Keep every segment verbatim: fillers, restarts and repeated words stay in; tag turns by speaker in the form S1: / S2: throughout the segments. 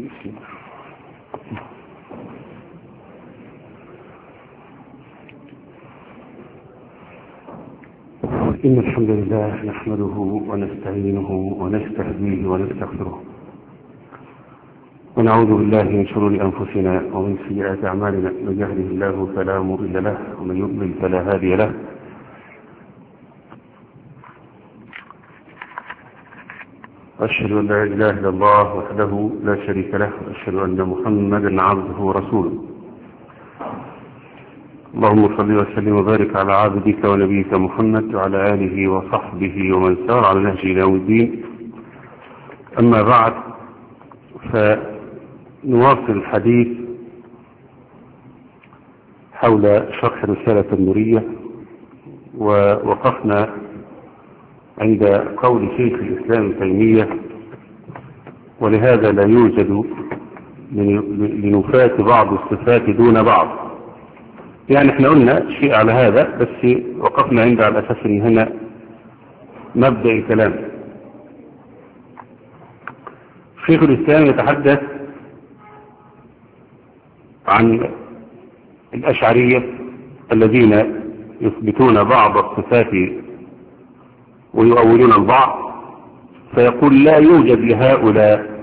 S1: إن الحمد لله نحمده ونستعينه ونستهديه ونستغفره ونعوذ بالله من شرور أنفسنا ومن سيئات أعمالنا. من يهده الله فلا مضل له ومن يضلل فلا هادي له. أشهد أن لا إله إلا الله وحده لا شريك له وأشهد أن محمدا عبده ورسوله. اللهم صل وسلم وبارك على عبدك ونبيك محمد وعلى آله وصحبه ومن سار على نهجه إلى يوم الدين. أما بعد، فنواصل الحديث حول شرح رسالة النورية، ووقفنا عند قول شيخ الإسلام ابن تيمية: ولهذا لا يوجد لنفاة بعض الصفات دون بعض. يعني احنا قلنا شيء على هذا، بس وقفنا عند على أساس ان هنا مبدأ الكلام. شيخ الإسلام يتحدث عن الأشعرية الذين يثبتون بعض الصفات ويؤولون البعض، فيقول: لا يوجد لهؤلاء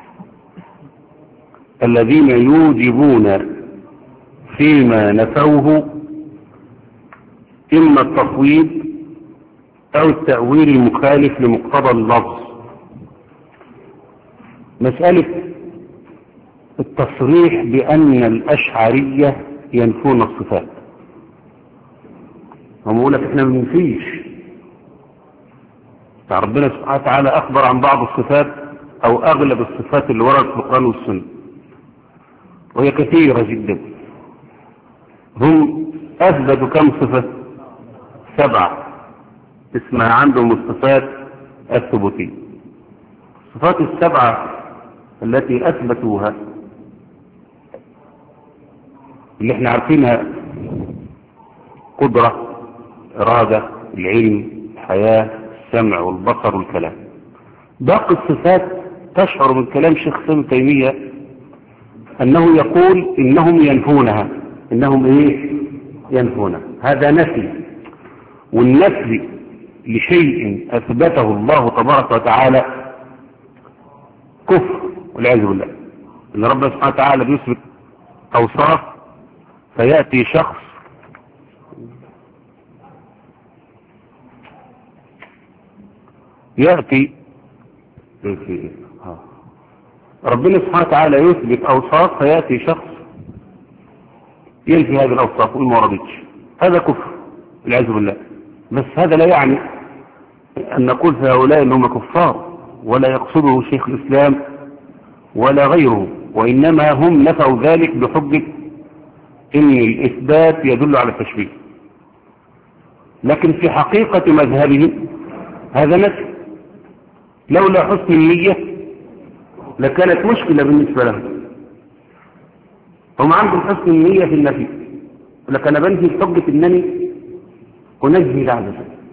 S1: الذين يوجبون فيما نفوه إما التفويض أو التأويل المخالف لمقتضى اللفظ. مسألة التصريح بأن الأشعرية ينفون الصفات، هم يقول لك احنا ما بننفيش. ربنا سبحانه وتعالى أخبر عن بعض الصفات أو أغلب الصفات اللي وردت في القرآن والسنة، وهي كثيرة جدا. هم أثبتوا كم صفة؟ سبعة اسمها عندهم الصفات الثبوتية. الصفات السبعة التي أثبتوها اللي احنا عارفينها: قدرة، إرادة، العلم، الحياة، السمع والبصر والكلام. باقي الصفات تشعر من كلام شيخ ابن تيمية أنه يقول إنهم ينفونها. إنهم إيه؟ ينفونها. هذا نفي، والنفي لشيء أثبته الله تبارك وتعالى كفر والعياذ بالله. إن ربنا سبحانه وتعالى بيثبت أوصاف، فيأتي شخص يأتي ربنا سبحانه وتعالى يثبت أوصاف، فيأتي شخص ينفي هذه الأوصاف وما وردتش. هذا كفر والعياذ بالله. بس هذا لا يعني أن نقول في هؤلاء أنهم كفار، ولا يقصده شيخ الإسلام ولا غيره، وإنما هم نفوا ذلك بحجة إن الإثبات يدل على التشبيه. لكن في حقيقة مذهبهم هذا نفي. لولا حسن النية لكانت مشكلة بالنسبة لهم. هم عندهم حسن النية في النفي، لكن أنا بنفي بحجة أنني أنزه العدد،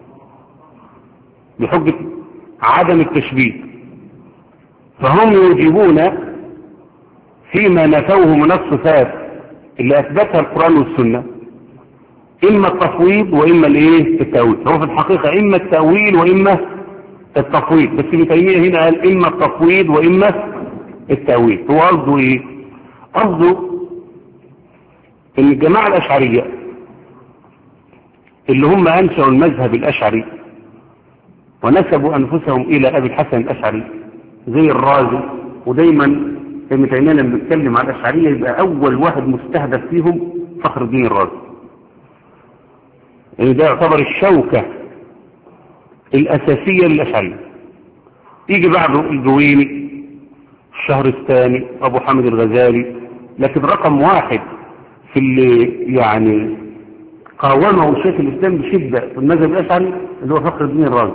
S1: بحجة عدم التشبيه. فهم يوجبون فيما نفوه من الصفات اللي أثبتها القرآن والسنة إما التفويض وإما الإيه؟ التأويل. هو في الحقيقة إما التأويل وإما التفويض، بس ابن تيمية هنا قال إما التفويض وإما التأويل. هو قصده إيه؟ قصده إن الجماعة الأشعرية اللي هم أنشأوا المذهب الأشعري ونسبوا أنفسهم إلى أبي الحسن الأشعري زي الرازي، ودايما ابن تيمية لما بيتكلم عن الأشعرية يبقى أول واحد مستهدف فيهم فخر الدين الرازي. يعني ده يعتبر الشوكة الأساسية للأشعرية. يجي بعده الجويني، الشهرستاني، أبو حامد الغزالي، لكن رقم واحد في اللي يعني قاومه شيخ الإسلام بشدة في المذهب الأشعري اللي هو فخر الدين الرازي.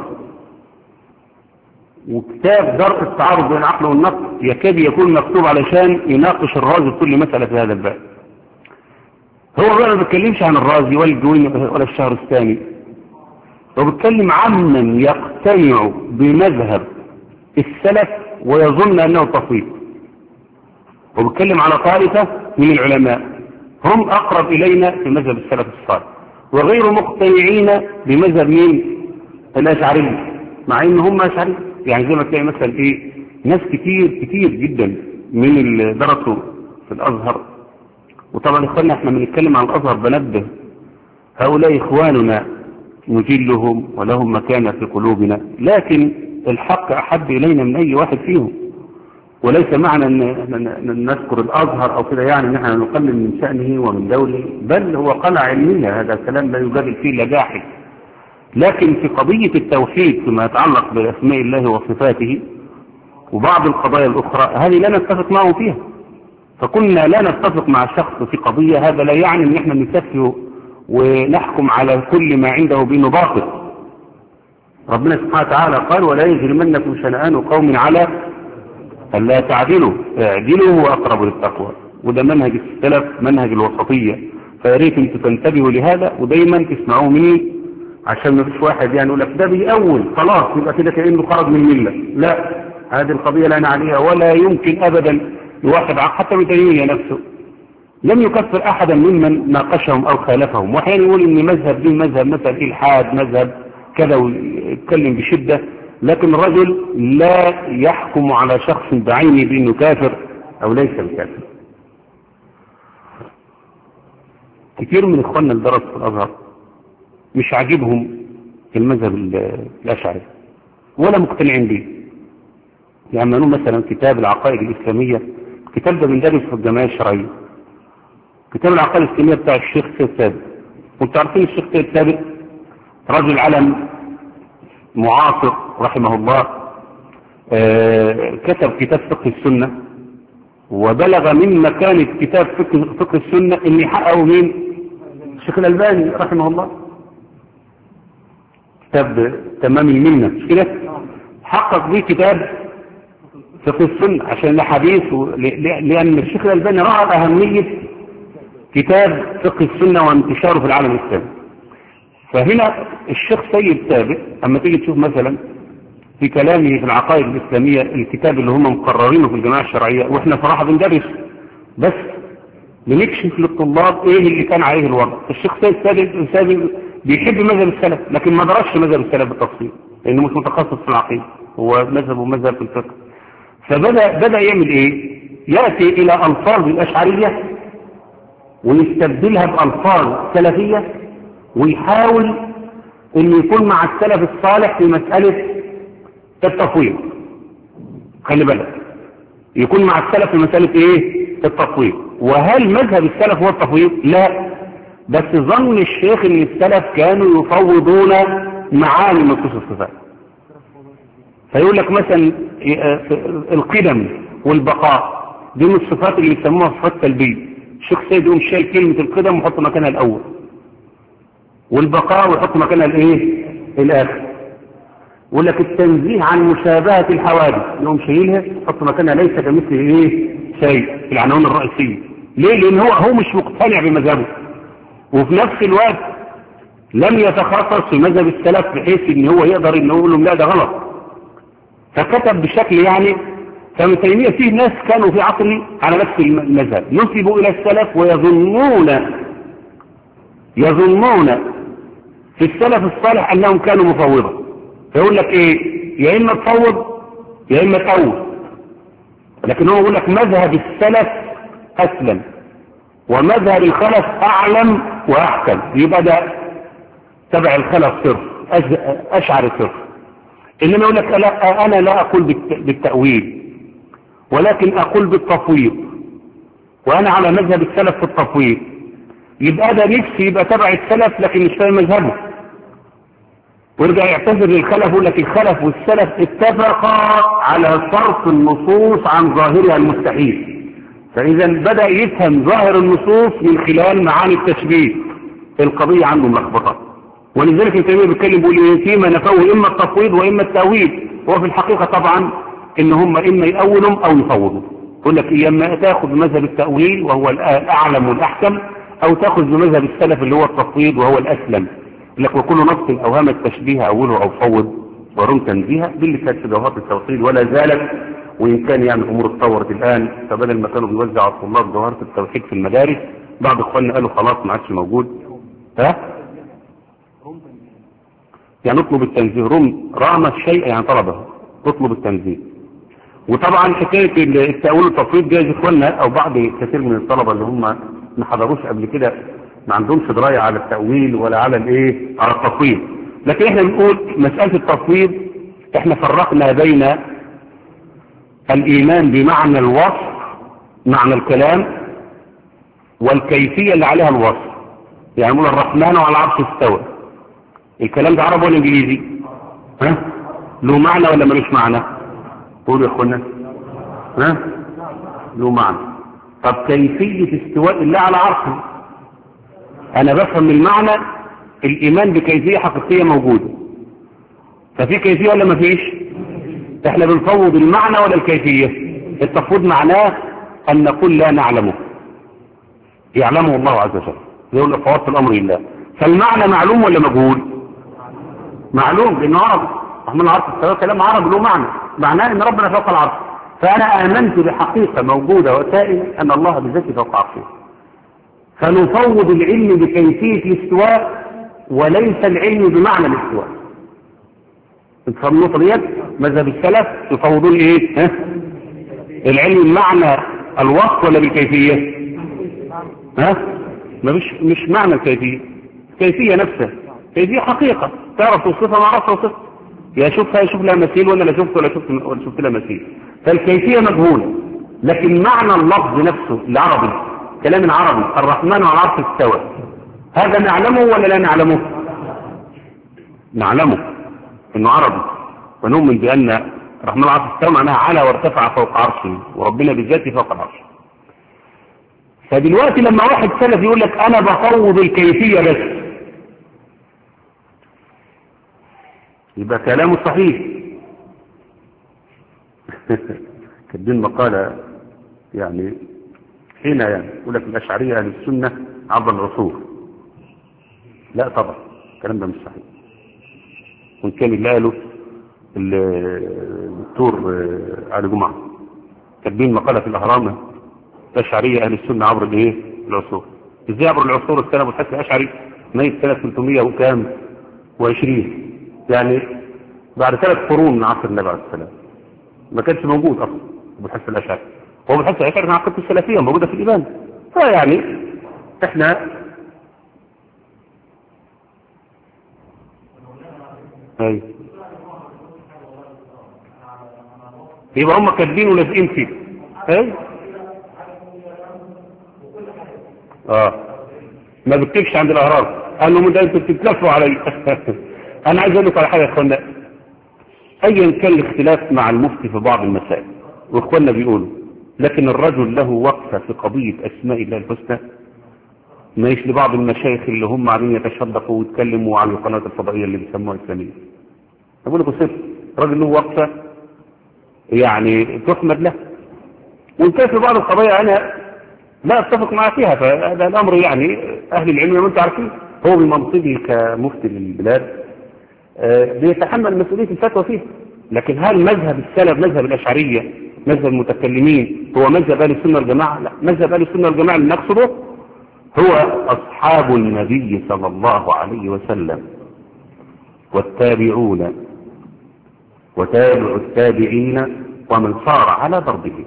S1: وكتاب درء التعارض بين العقل والنقل يكاد يكون مكتوب علشان يناقش الرازي في كل مسألة في هذا الباب. هو بقى ما بيتكلمش عن الرازي ولا الجويني ولا الشهرستاني، هو بيتكلم عمن يقتنع بمذهب السلف ويظن أنه تفويض. وبتكلم على طائفة من العلماء هم أقرب إلينا في مذهب السلف الصالح وغير مقتنعين بمذهب مين؟ الأشعرية، مع إن هم أشعرية. يعني زي ما تلاقي مثلا إيه ناس كتير كتير جدا من اللي درسوا في الأزهر، وطبعا إخواننا إحنا بنتكلم عن الأزهر بنبه هؤلاء إخواننا نجلهم ولهم مكانة في قلوبنا، لكن الحق أحب إلينا من أي واحد فيهم، وليس معنى أن نذكر الأزهر أو كده يعني نحن نقلل من شأنه ومن دوله، بل هو قلعة علمية، هذا الكلام لا يجادل فيه إلا جاحد. لكن في قضية التوحيد فيما يتعلق بأسماء الله وصفاته وبعض القضايا الأخرى هذه لا نتفق معه فيها، فكنا لا نتفق مع شخص في قضية، هذا لا يعني أن احنا نسفه ونحكم على كل ما عنده بأنه باطل. ربنا سبحانه وتعالى قال ولا يجرمنكم شنآن قوم على ألا تعدلوا اعدلوا هو أقرب للتقوى، وده منهج السلف منهج الوسطية، فياريت انتوا تنتبهوا لهذا ودايما تسمعوه مني عشان ما فيش واحد يعني يقول لك ده بيأول خلاص يبقى كده كأنه خرج من ملة. لا، هذه القضية لا عليها، ولا يمكن أبدا لواحد حتى من تيمية نفسه لم يكفر أحدا ممن ناقشهم أو خالفهم، وحين يقول إن مذهب دين مذهب مثلا إلحاد مذهب كذا ويتكلم بشدة، لكن الرجل لا يحكم على شخص بعينه بأنه كافر أو ليس بكافر. كثير من إخواننا اللي درسوا في الأزهر مش عاجبهم المذهب الأشعري ولا مقتنعين به، يعملون مثلا كتاب العقائد الإسلامية، الكتاب ده بندرس في الجمعية الشرعية، كتاب العقائد الإسلامية بتاع الشيخ سيد ثابت. وانتم عارفين الشيخ سيد ثابت رجل علم معاصر رحمه الله، آه كتب كتاب فقه السنة، وبلغ من مكانة كتاب فقه, فقه السنة ان يحققه مين؟ الشيخ الألباني رحمه الله، كتاب تمام المنة مش كده؟ حقق به كتاب فقه السنة عشان الحديث، لأن الشيخ الألباني رأى أهمية كتاب فقه السنة وانتشاره في العالم الإسلامي. فهنا الشيخ سيد ثابت اما تيجي تشوف مثلا في كلامه في العقائد الإسلامية الكتاب اللي هم مقررينه في الجماعة الشرعية، واحنا صراحة بندرس بس بنكشف للطلاب ايه اللي كان عليه الوضع. الشيخ سيد ثابت بيحب مذهب السلف لكن ما درسش مذهب السلف بالتفصيل لانه مش متخصص في العقيدة، هو مذهبه مذهب في الفقه. فبدأ بدأ يعمل ايه؟ يأتي الى الفاظ الأشعرية ويستبدلها بألفاظ سلفية، ويحاول ان يكون مع السلف الصالح في مسألة التفويض. خلي بالك، يكون مع السلف في مسألة ايه؟ التفويض. وهل مذهب السلف هو التفويض؟ لا، بس ظن الشيخ ان السلف كانوا يفوضون معاني نصوص الصفات. فيقول لك مثلا القدم والبقاء دي من الصفات اللي يسموها صفات سلبية، الشيخ سيد يقوم شايل كلمة القدم ويحط مكانها الأول، والبقاء ويحط مكانها الايه؟ الآخر. يقول لك التنزيه عن مشابهة الحوادث يقوم شايلها يحط مكانها ليس كمثل ايه؟ شيء في العناوين الرئيسية. ليه؟ لأن هو هو مش مقتنع بمذهبه، وفي نفس الوقت لم يتخصص في مذهب السلف بحيث ان هو يقدر انه يقول لهم لا ده غلط، فكتب بشكل يعني. فمن تيمية فيه ناس كانوا في عصره على نفس المذهب نسبوا الى السلف ويظنون يظنون في السلف الصالح انهم كانوا مفوضة. فيقول لك ايه؟ يا اما تفوض يا اما تفوض، لكن هو يقول لك مذهب السلف اسلم ومذهب الخلف اعلم واحكم، يبقى ده تبع الخلف صرف اشعر صرف. انما يقول لك لا انا لا اقول بالتأويل ولكن اقول بالتفويض، وانا على مذهب السلف في التفويض، يبقى ده نفسي يبقى تبع السلف لكن مش فاهم مذهبه، ويرجع يعتذر للخلف يقول لك الخلف والسلف اتفقا على صرف النصوص عن ظاهرها المستحيل. فاذا بدأ يفهم ظاهر النصوص من خلال معاني التشبيه، القضية عنده ملخبطة. ولذلك ابن تيمية بيتكلم بيقول ايه؟ فيما نفوه اما التفويض واما التأويل، وفي الحقيقة طبعا ان هم اما يأولهم او يفوضوا. يقول لك إيه؟ اما تاخذ بمذهب التأويل وهو الاعلم والاحكم، او تاخذ بمذهب السلف اللي هو التفويض وهو الاسلم. لك وكل نص اوهام التشبيه اوله او فوض ورم تنزيها، دي اللي كانت في جوهرة التوحيد ولا زالت، وإن كان يعني الأمور اتطورت الآن، فبدل ما كانوا بيوزعوا على الطلاب جوهرة التوحيد في المدارس، بعض إخواننا قالوا خلاص ما عادش موجود. ها؟ يعني اطلب التنزيه، رم رام الشيء يعني طلبه، اطلب التنزيه. وطبعا حكاية التأويل والتفويض جايز إخواننا أو بعض كثير من الطلبة اللي هم ما حضروش قبل كده ما عندهمش دراية على التأويل ولا على الايه على التفويض. لكن احنا بنقول مسألة التفويض احنا فرقنا بين الإيمان بمعنى الوصف، معنى الكلام، والكيفية اللي عليها الوصف. يعني نقول الرحمن على العرش استوى، الكلام ده عربي ولا انجليزي؟ ها؟ له معنى ولا ملوش معنى؟ قولوا يا اخوانا. ها؟ له معنى. طب كيفية استواء الله على عرشه؟ انا بفهم المعنى، الايمان بكيفية حقيقية موجودة، ففي كيفية ولا ما فيش؟ احنا بنفوض المعنى ولا الكيفية؟ التفويض معناه ان نقول لا نعلمه، يعلمه الله عز وجل، يقول فوضت الامر لله. فالمعنى معلوم ولا مجهول؟ معلوم، لانه عربي. رحمن العرش استوى كلام عربي له معنى، معناه ان ربنا فوق العرش. فانا امنت بحقيقة موجودة وسائل ان الله بذاته فوق عرشه، فنفوض العلم بكيفية الاستواء وليس العلم بمعنى الاستواء. انتفهم النقطة ديت؟ مذهب السلف يفوضون ايه؟ ها؟ العلم بمعنى الوصف ولا بالكيفية؟ ها؟ ما مش مش معنى الكيفية، الكيفية نفسها كيفية حقيقة تعرف توصفها ما عرفت توصفها، يا شوفها يشوف لها مثيل ولا لا شفت ولا شفت ولا شفت لها مثيل. فالكيفية مجهولة، لكن معنى اللفظ نفسه العربي كلام العربي الرحمن على العرش استوى، هذا نعلمه ولا لا نعلمه؟ نعلمه انه عربي، ونؤمن بان الرحمن على العرش استوى معناها على وارتفع فوق عرشه، وربنا بذاته فوق العرش. فدلوقتي لما واحد سلف يقول لك انا بفوض الكيفية بس، يبقى كلامه صحيح. كاتبين مقالة يعني حين يعني يقول لك الأشعرية أهل السنة عبر العصور. لا طبعا الكلام ده مش صحيح، وإن كان اللي قاله الدكتور علي جمعة. كاتبين مقالة في الأهرام الأشعرية أهل السنة عبر الإيه العصور. إزاي عبر العصور؟ السنة أبو الحسن الأشعري ميت سنة ثلاثمائة وكام وعشرين، يعني بعد ثلاث قرون من عصر النبي عليه السلام، ما كانش موجود اصلا ابو الحسن الاشعري. هو ابو الحسن الاشعري كان عقيدته السلفيه موجوده في الايمان. فيعني احنا اي يبقى هم كاتبين ولازقين فيه. اي اه ما بكتبش عند الاهرام، قال لهم ده انتوا بتتلفوا علي. انا عايز اقول لكم على حاجه يا اخوانا، ايا كان الاختلاف مع المفتي في بعض المسائل، واخواننا بيقولوا لكن الرجل له وقفه في قضيه اسماء الله الحسنى مايش لبعض المشايخ اللي هم عاملين يتشدقوا ويتكلموا على القنوات الفضائيه اللي بيسموها اسلاميه. اقول لكم صفر، الراجل له وقفه يعني تحمد له، وان كان في بعض القضايا انا لا اتفق معه فيها، فهذا الامر يعني اهل العلم ما انتم عارفين، هو بمنصبه كمفتي للبلاد بيتحمل مسؤولية الفتوى فيه. لكن هل مذهب السلف مذهب الأشعرية مذهب المتكلمين هو مذهب أهل السنة والجماعة؟ لا، مذهب أهل السنة والجماعة اللي نقصده هو أصحاب النبي صلى الله عليه وسلم والتابعون وتابع التابعين ومن صار على ضربه.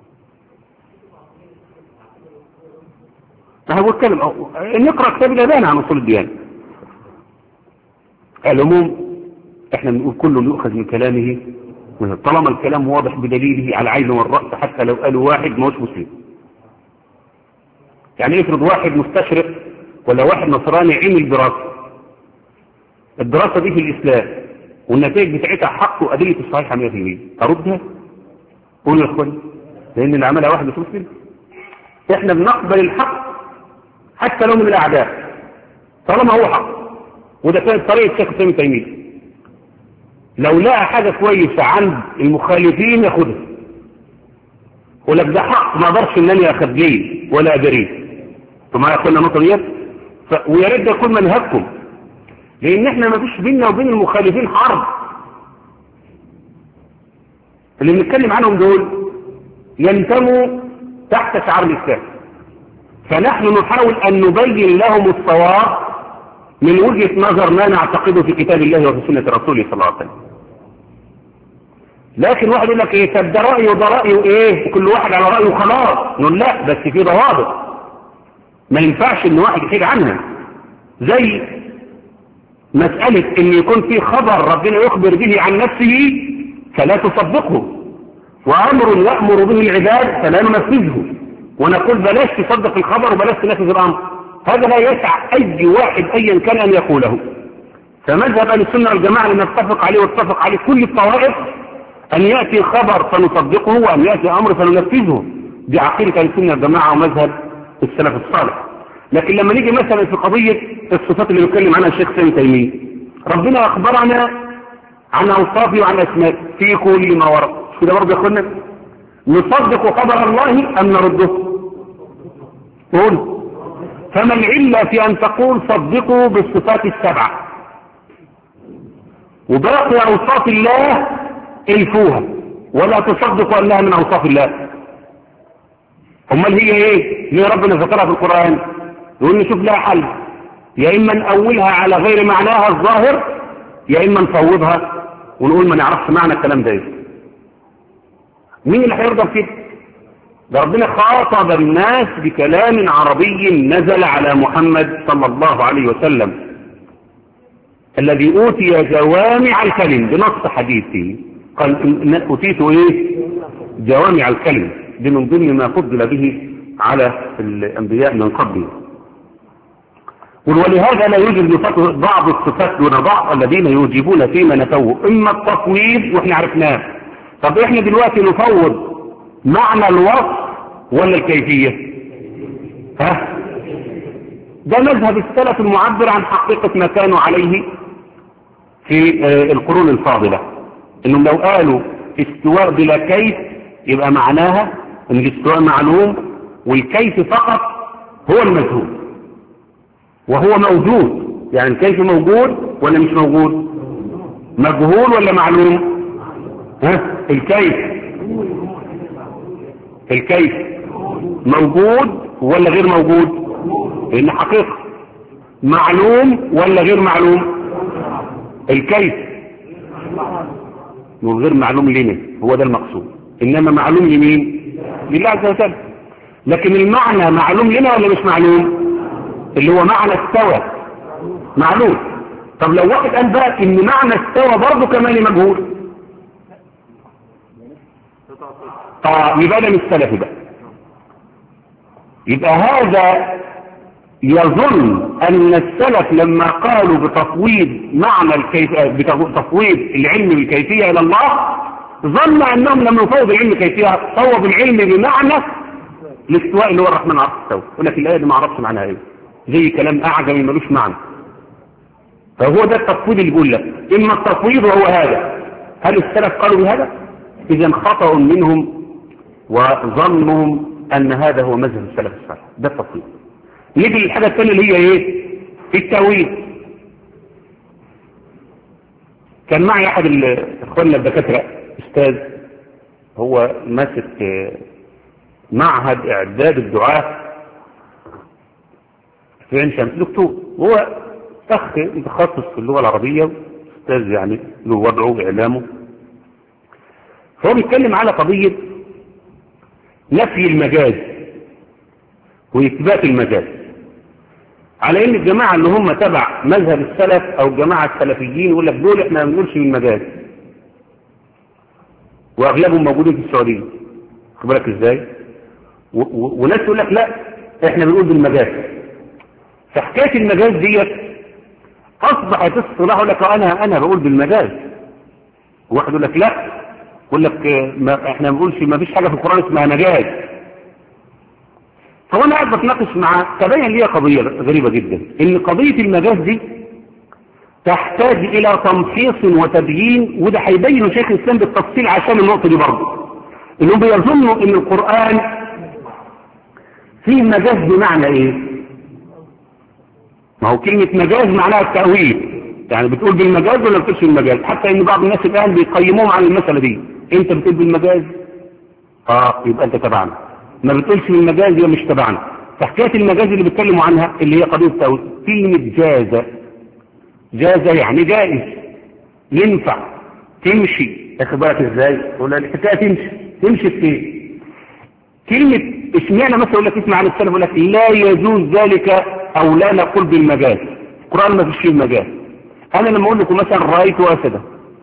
S1: أنا بتكلم نقرأ كتاب الأذان عن أصول الديانة. العموم احنا بنقول كله يؤخذ من كلامه طالما الكلام واضح بدليله على العين والرأس، حتى لو قالوا واحد ما هوش مسلم. يعني افرض واحد مستشرق ولا واحد نصراني عمل دراسة، الدراسة دي في الإسلام والنتائج بتاعتها حق وأدلة الصحيحة مئة بالمئة، أردها؟ قولوا يا اخواني، لأن اللي عملها واحد مش مسلم. احنا بنقبل الحق حتى لو من الأعداء طالما هو حق، وده كانت طريقة شيخ الإسلام ابن تيمية. لو لقى حاجة كويسة عند المخالفين ياخدها، ولك ده حق ما اقدرش ان انا اخبيه ولا ادريه. ثم يقولنا النقطة ديت ف... ويا ريت ده يكون منهجكم، لان احنا ما فيش بيننا وبين المخالفين حرب. اللي بنتكلم عنهم دول ينتموا تحت شعار الإسلام، فنحن نحاول أن نبين لهم الصواب من وجهة نظر ما نعتقده في كتاب الله وفي سنة رسوله صلى الله عليه وسلم. لكن واحد يقول لك ايه، طب ده رأيه وده رأيه ايه، كل واحد على رأيه خلاص. نقول لا، بس في ضوابط ما ينفعش ان واحد يحيد عنها، زي مسألة ان يكون في خبر ربنا يخبر به عن نفسه فلا تصدقه، وامر يأمر به العباد فلا ننفذه، ونقول بلاش تصدق الخبر وبلاش تنفذ الامر. هذا لا يسع اي واحد ايا كان ان يقوله. فمذهب اهل السنه والجماعه اللي نتفق عليه واتفق عليه كل الطوائف ان ياتي خبر فنصدقه وان ياتي امر فننفذه. دي عقيده اهل السنه والجماعه ومذهب السلف الصالح. لكن لما نيجي مثلا في قضيه الصفات اللي بيتكلم عنها الشيخ ابن تيميه، ربنا اخبرنا عن اوصافه وعن اسمائه في كل ما ورد، مش كده برضه يا اخوانا؟ نصدق خبر الله ام نرده؟ قول. فما العلة في أن تقول صدقوا بالصفات السبعة وباقي أوصاف الله الفوها ولا تصدقوا أنها من أوصاف الله؟ امال هي ايه؟ ليه ربنا ذكرها في القرآن؟ يقول نشوف لها حل، يا إما نأولها على غير معناها الظاهر، يا إما نفوضها ونقول ما نعرفش معنى الكلام ده ايه. مين اللي هيرضى كده؟ ده ربنا خاطب الناس بكلام عربي نزل على محمد صلى الله عليه وسلم الذي أوتي جوامع الكلم بنص حديثه. قال أوتيت إيه؟ جوامع الكلم، دي من ضمن ما فضل به على الأنبياء من قبله. ولهذا لا يوجد بعض الصفات دون بعض الذين يوجبون فيما نفوه، إما التفويض وإحنا عرفناه. طب إحنا دلوقتي نفوض معنى الوصف ولا الكيفية؟ ها؟ ده مذهب السلف المعبر عن حقيقة ما كانوا عليه في القرون الفاضلة، انهم لو قالوا استواء بلا كيف يبقى معناها ان الاستواء معلوم والكيف فقط هو المجهول، وهو موجود. يعني الكيف موجود ولا مش موجود؟ مجهول ولا معلوم؟ ها؟ الكيف الكيف موجود ولا غير موجود؟ لأن حقيقة. معلوم ولا غير معلوم؟ الكيف غير معلوم لنا، هو ده المقصود، إنما معلوم لمين؟ لله عز وجل. لكن المعنى معلوم لنا ولا مش معلوم؟ اللي هو معنى استوى معلوم. طب لو واحد قال بقى إن معنى استوى برضه كمان مجهول، طب يبقى ده مش سلفي بقى. يبقى هذا يظن أن السلف لما قالوا بتفويض معنى الكيفية، بتفويض العلم بالكيفية إلى الله، ظن أنهم لما يفوض العلم بالكيفية صوب العلم بمعنى الاستواء اللي هو الرحمن عرف استوى. يقول لك الآية دي ما عرفش معناها ايه، زي كلام أعجمي ملوش معنى. فهو ده التفويض اللي بيقول لك، إما التفويض وهو هذا. هل السلف قالوا بهذا؟ إذا خطأ منهم وظنهم أن هذا هو مذهب السلف الصالح. ده التفويض. نيجي للحاجة الثانية اللي هي ايه؟ التأويل. كان معي احد اخواننا الدكاترة استاذ، هو ماسك معهد اعداد الدعاة في عين شمس، دكتور، وهو اخ متخصص في اللغة العربية، استاذ يعني له وضعه واعلامه. فهو بيتكلم على قضية نفي المجاز واثبات المجاز، على ان الجماعة اللي هم تبع مذهب السلف او الجماعة السلفيين يقول لك دول احنا ما بنقولش بالمجاز، واغلبهم موجودين في السعودية. خد بالك ازاي؟ وناس يقول لك لا احنا بنقول بالمجاز. فحكاية المجاز ديت اصبحت اصطلاح، يقول لك انا انا بقول بالمجاز، وواحد يقول لك لا، يقول لك ما احنا ما بنقولش، ما فيش حاجة في القرآن اسمها مجاز. فوانا قاعد بتناقش معاه تبين لي قضية غريبة جدا، ان قضية المجاز دي تحتاج الى تمحيص وتبيين، وده هيبين شيخ الاسلام بالتفصيل عشان النقطة دي برضه، انهم بيظنوا ان القرآن فيه مجاز بمعنى ايه؟ ما هو كلمة مجاز معناها التأويل، يعني بتقول بالمجاز ولا بتقولش بالمجاز؟ حتى ان بعض الناس الان بيقيموهم على المسألة دي، انت بتقول بالمجاز اه يبقى انت تبعنا، ما بتقولش بالمجاز يبقى مش تبعنا. فحكايه المجاز اللي بيتكلموا عنها اللي هي قضيه التاويل، كلمه جاز، جاز يعني جائز، ينفع، تمشي. اخد بالك ازاي؟ ولا الحكايه تمشي تمشي في ايه؟ كلمه اشمعنى مثلا يقول لك اسمع عن السلف يقول لك لا يجوز ذلك او لا نقول بالمجاز، القران ما فيش فيه المجاز. انا لما اقول لكم مثلا رايت اسدا،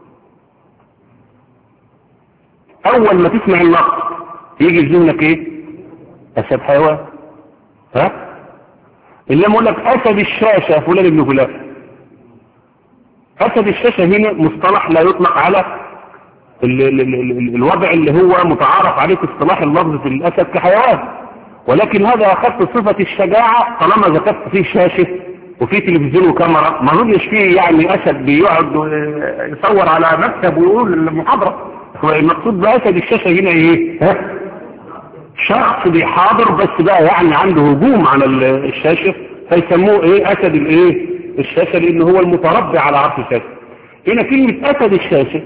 S1: اول ما تسمع اللفظ يجي في ذهنك ايه؟ اسد حيوان. ها؟ اللي لما اقول لك اسد الشاشه فلان ابن فلان، اسد الشاشه هنا مصطلح لا يطلق على ال ال ال ال الوضع اللي هو متعارف عليه في اصطلاح اللفظ في الاسد كحيوان، ولكن هذا اخذت صفه الشجاعه طالما ذكرت فيه شاشه وفي تلفزيون وكاميرا، ما اظنش فيه يعني اسد بيقعد يصور على مكتب ويقول المحاضره. المقصود باسد الشاشه هنا ايه؟ ها؟ شخص بيحاضر بس بقى يعني عنده هجوم على الشاشه فيسموه ايه؟ اسد الايه؟ الشاشه، لانه هو المتربع على عرش الشاشه. هنا كلمه اسد الشاشه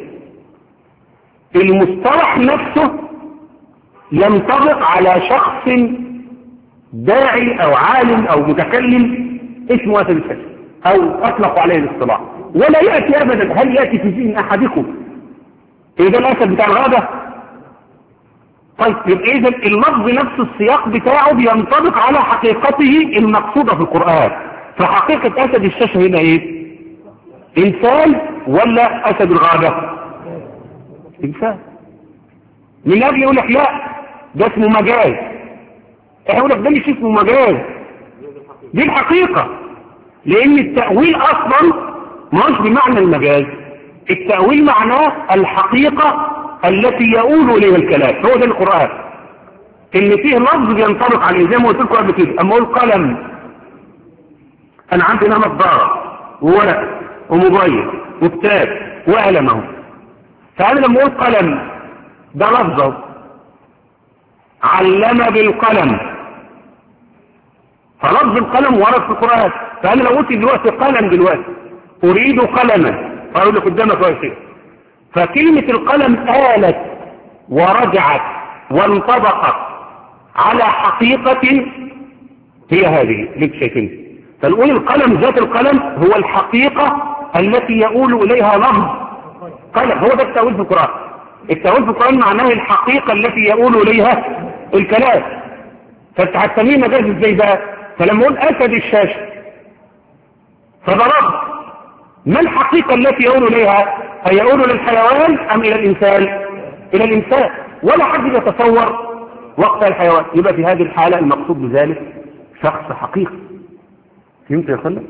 S1: المصطلح نفسه ينطبق على شخص داعي او عالم او متكلم اسمه اسد الشاشه او اطلقوا عليه الاصطلاح، ولا ياتي ابدا. هل ياتي في ذهن احدكم اذا الاسد بتاع الغابه؟ طيب يبقى اذا اللفظ نفس السياق بتاعه بينطبق على حقيقته المقصوده في القران. فحقيقه اسد الشاشه هنا ايه؟ انسان ولا اسد الغابه؟ انسان. من اجل يقول لك لا ده اسمه مجاز، احنا يقول لك ده مش اسمه مجاز، دي الحقيقه. لان التاويل اصلا ما هوش بمعنى المجاز، التاويل معناه الحقيقه التي يؤول اليها الكلام. هو ده القران اللي فيه لفظ بينطبق عليه، زي ما قلت لكم قبل كده. اما اقول قلم، انا عندي هنا نظاره وورق وموبايل وكتاب وقلم اهو، فانا لما اقول قلم ده لفظه علم بالقلم، فلفظ القلم ورد في القران. فانا لو قلت دلوقتي قلم دلوقتي اريد قلما فاقول لك قدامك كويس. فكلمه القلم آلت ورجعت وانطبقت على حقيقه هي هذه اللي انت شايفينها. فنقول القلم ذات القلم هو الحقيقه التي يؤول اليها لفظ قلم. هو ده التأويل في القرآن. التأويل في القرآن معناه الحقيقة التي يؤول إليها الكلام. فانت هتسميه مجاز ازاي بقى؟ فلما اقول اسد الشاشة فضرب، ما الحقيقة التي يؤول إليها؟ هيؤول للحيوان ام الى الانسان؟ الى الانسان، ولا حد يتصور وقت الحيوان. يبقى في هذه الحالة المقصود بذلك شخص حقيقي. فهمت يا خلق؟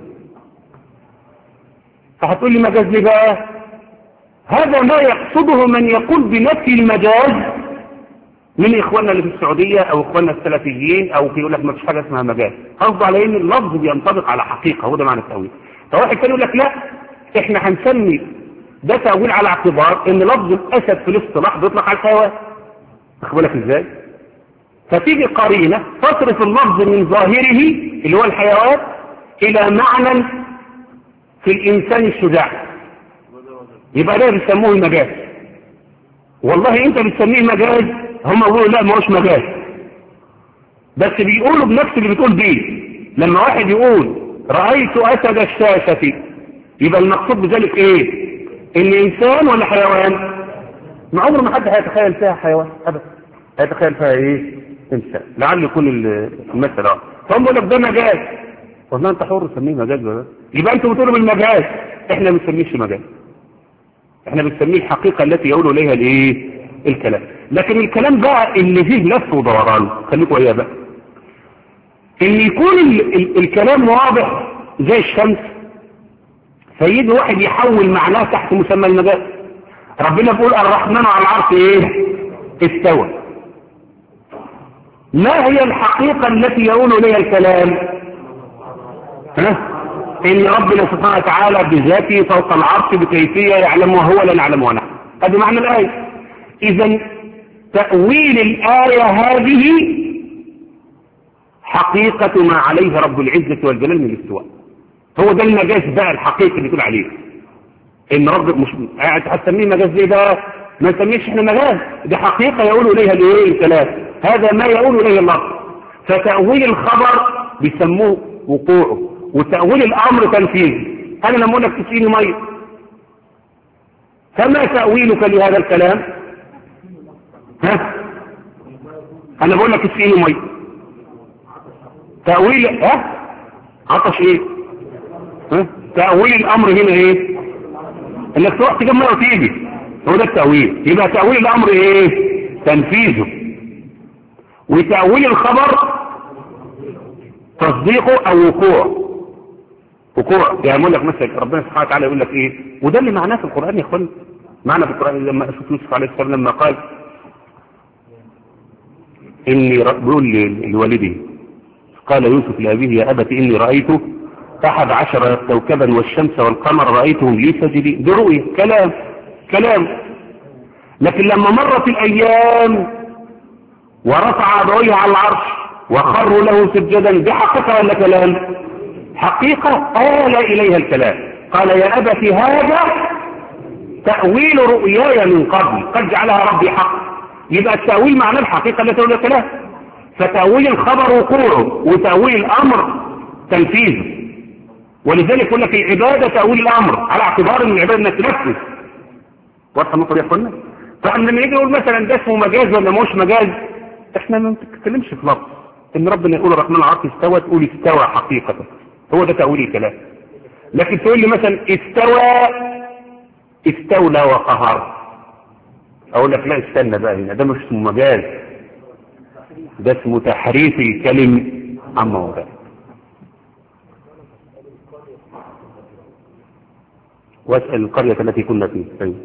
S1: فهتقول لي مجاز ليه بقى؟ هذا ما يقصده من يقول بنفي المجاز من اخواننا اللي في السعودية او اخواننا السلفيين، او يقول لك ما فيش حاجة اسمها مجاز. قصده على ان اللفظ بينطبق على حقيقة، هو ده معنى التأويل. فواحد تاني يقول لك لا احنا هنسمي ده تأويل على اعتبار ان لفظ الاسد في الاصطلاح بيطلق على الحيوان. واخد بالك ازاي؟ فتيجي قرينة تصرف اللفظ من ظاهره اللي هو الحيوان الى معنى في الانسان الشجاع، يبقى ده بيسموه المجاز. والله انت بتسميه مجاز، هم يقولوا لا ما هوش مجاز، بس بيقولوا بنفس اللي بتقول بيه. لما واحد يقول رأيت اسد الشاشة يبقى المقصود بذلك ايه؟ ان انسان ولا حيوان؟ ما عمر ما حد هيتخيل فيها حيوان ابدا، هيتخيل فيها ايه؟ انسان. لعل يكون المثل فهم يقول لك ده مجاز. والله انت حر تسميه مجاز ولا؟ يبقى انتوا بتقولوا بالمجاز، احنا ما بنسميهش مجاز، احنا بنسميه الحقيقة التي يقول اليها الايه؟ الكلام. لكن الكلام بقى اللي فيه لف ودوران، خليكوا اياه بقى، ان يكون ال ال الكلام واضح زي الشمس فيجي واحد يحول معناه تحت مسمى المجاز. ربنا بيقول الرحمن على العرش ايه؟ استوى. ما هي الحقيقة التي يقول اليها الكلام؟ ها؟ ان ربنا سبحانه وتعالى بذاته فوق العرش بكيفية يعلمها هو لا نعلمها نحن. هذا معنى الآية. اذا تأويل الآية هذه حقيقة ما عليه رب العزة والجلال من الاستواء. هو ده المجاز بقى الحقيقي اللي تقول عليه ان ربك مش هتسميه مجاز ليه بقى؟ ما نسميش احنا مجاز، دي حقيقة يقول إليها الايه الكلام، هذا ما يقول إليه اللفظ. فتأويل الخبر بيسموه وقوعه، وتأويل الأمر تنفيذه. أنا لما أقول لك تسقيني مية، فما تأويلك لهذا الكلام؟ ها؟ أنا بقول لك تسقيني مية، تأويل ها؟ عطش إيه؟ ها؟ تأويل الأمر هنا إيه؟ إنك تروح تجيب مية وتيجي، هو ده التأويل. يبقى تأويل الأمر إيه؟ تنفيذه. وتأويل الخبر تصديقه أو وقوعه. وقوع يعني يقول لك مثلا ربنا سبحانه وتعالى يقول لك إيه، وده اللي معناه في القرآن يا اخوان. معنى في القرآن لما أشوف يوسف عليه السلام لما قال إني بيقول لوالده، قال يوسف لأبيه يا أبت إني رأيت أحد عشر كوكبا والشمس والقمر رأيتهم لي ساجدين. دي رؤية، كلام كلام. لكن لما مرت الأيام ورفع أبويه على العرش وخروا له سجدا، دي حقيقة ولا كلام؟ حقيقة آل إليها الكلام. قال يا أبت هذا تأويل رؤياي من قبل قد جعلها ربي حق. يبقى التأويل معناه الحقيقة لا تقول الكلام. فتأويل الخبر وقوعه، وتأويل الأمر تنفيذه. ولذلك يقول لك العبادة تأويل الأمر على اعتبار ان العبادة انك تنفذ. واضحة النقطة دي يا اخوانا؟ فاحنا لما يجي يقول مثلا ده اسمه مجاز ولا مش مجاز، احنا ما بنتكلمش في لفظ. ان ربنا يقول الرحمن العرش استوى، تقول استوى حقيقة، هو ده تأويل الكلام. لكن تقول لي مثلا استوى استولى وقهر، اقول لك لا استنى بقى، هنا ده مش اسمه مجاز، ده اسمه تحريف الكلم عن مواضعه. واسأل القرية التي كنا فيها. طيب.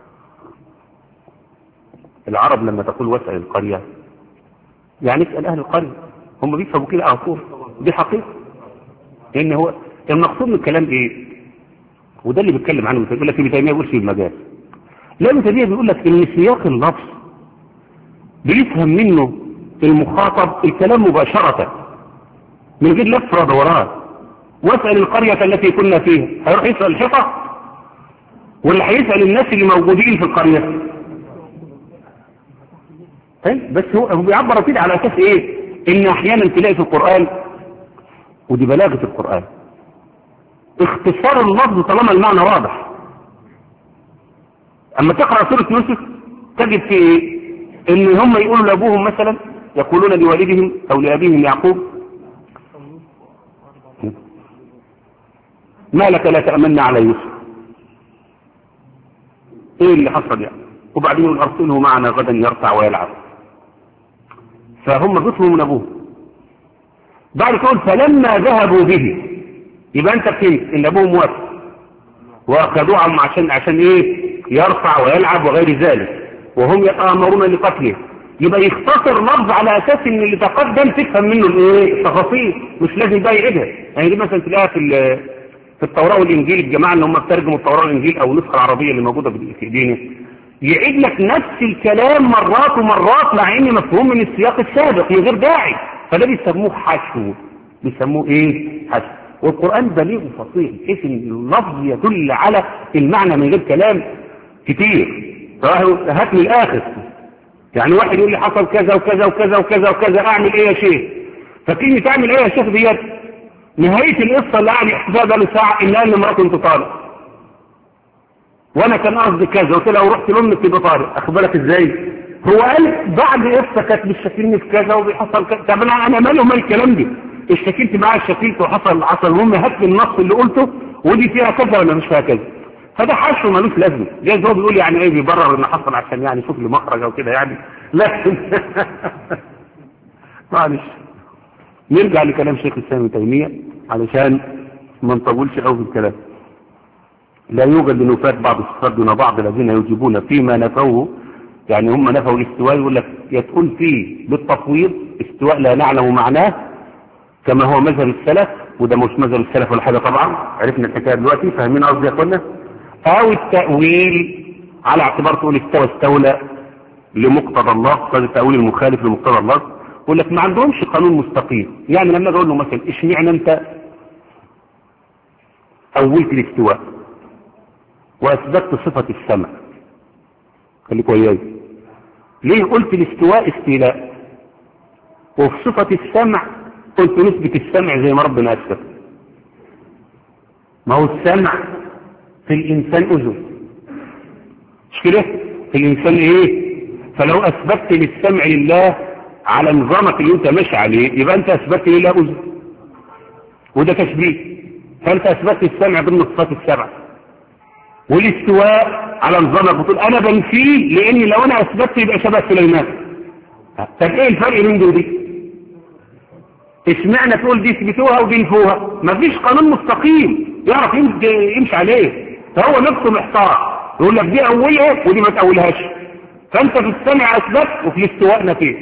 S1: العرب لما تقول واسأل القرية يعني اسأل أهل القرية، هم بيفهموا كده على طول، دي حقيقة. لأن هو المقصود من الكلام إيه؟ وده اللي بيتكلم عنه. بيقول لك ابن تيمية يقول في المجاز، لا ابن تيمية بيقول لك إن سياق اللفظ بيفهم منه المخاطب الكلام مباشرة من غير لف ودوران. واسأل القرية التي كنا فيها، هيروح يسأل الحيطة ولا هيسأل الناس اللي موجودين في القرية؟ طيب بس هو هو بيعبر كده على اساس ايه؟ ان احيانا تلاقي في القرآن، ودي بلاغة القرآن، اختصار اللفظ طالما المعنى واضح. اما تقرأ سورة يوسف تجد في ايه؟ ان هم يقولوا لابوهم مثلا، يقولون لوالدهم او لابيهم يعقوب ما لك لا تأمنا على يوسف، ايه اللي حصل يعني؟ وبعدين يقول ارسله معنا غدا يرتع ويلعب. فهم بيطلبوا من ابوه. بعد تقول فلما ذهبوا به، يبقى انت فهمت ان ابوه موافق واخذوه عشان عشان ايه؟ يرفع ويلعب وغير ذلك، وهم يتآمرون لقتله. يبقى يختصر لفظ على اساس ان اللي تقدم تفهم منه الايه؟ التفاصيل، مش لازم بقى يعيدها. يعني دي مثلا تلاقيها في في التوراة والانجيل، الجماعه اللي هم بترجموا التوراة والانجيل او النسخه العربيه اللي موجوده في ايدينا، يعيد لك نفس الكلام مرات ومرات مع ان مفهوم من السياق السابق من غير داعي. فده بيسموه حشو، بيسموه ايه؟ حشو. والقرآن بليغ وفصيح بحيث ان اللفظ يدل على المعنى من غير كلام كتير. هات من الاخر، يعني واحد يقول لي حصل كذا وكذا وكذا وكذا وكذا، اعمل ايه يا شيخ؟ فكيني تعمل ايه يا شيخ ديت نهاية القصة اللي قاعد يحكيها ده لساعة ان قال لمراته انت طالق، وانا كان قصدي كذا، قلت له ورحت لامك تبقى طارق. اخد بالك ازاي؟ هو قال بعد قصه كانت بتشكلني في كذا وبيحصل كذا. طب انا انا مالي ومال الكلام ده؟ اشتكيت معاه اشتكيت وحصل حصل. المهم هات لي النص اللي قلته ودي فيها كذا ولا مش فيها كذا. فده حشو ملوش لازمه. جايز هو بيقول يعني ايه بيبرر ان حصل عشان يعني شوف لي مخرج او كده يعني، لكن معلش نرجع لكلام شيخ الاسلام ابن تيميه علشان ما نطولش قوي في الكلام. لا يوجد لنفاة بعض الصفات دون بعض الذين يجيبون فيما نفوه. يعني هم نفوا الاستواء، يقول لك يدخل فيه بالتفويض استواء لا نعلم معناه كما هو مذهب السلف، وده مش مذهب السلف ولا حاجه طبعا، عرفنا الحكايه دلوقتي، فاهمين قصدي يا اخوانا؟ او التأويل على اعتبار تقول استوى استولى لمقتضى الله، هذا التأويل المخالف لمقتضى الله. يقول لك ما عندهمش قانون مستقيم. يعني لما اقول له مثلا اشمعنى انت أولت الاستواء وأثبتت صفة السمع، خليك وياي. ليه قلت الاستواء استيلاء، وفي صفة السمع قلت نسبة السمع زي ما ربنا أثبت. ما هو السمع في الإنسان أذن، مش كده؟ في الإنسان إيه؟ فلو أثبتت للسمع لله على نظامك اللي أنت ماشي عليه يبقى أنت أثبتت لله أذن، وده تشبيه. فأنت أثبتت السمع ضمن الصفات السبع. والاستواء على نظامك بتقول أنا بنفيه لأني لو أنا أثبتت يبقى شبه سليمان. طب إيه الفرق بين دي ودي؟ اشمعنى تقول دي اثبتوها ودي نفوها؟ مفيش قانون مستقيم يعرف يمشي عليه، فهو نفسه محتار يقول لك دي أولها ودي ما تأولهاش. فأنت في السمع أثبت وفي الاستواء نفيه.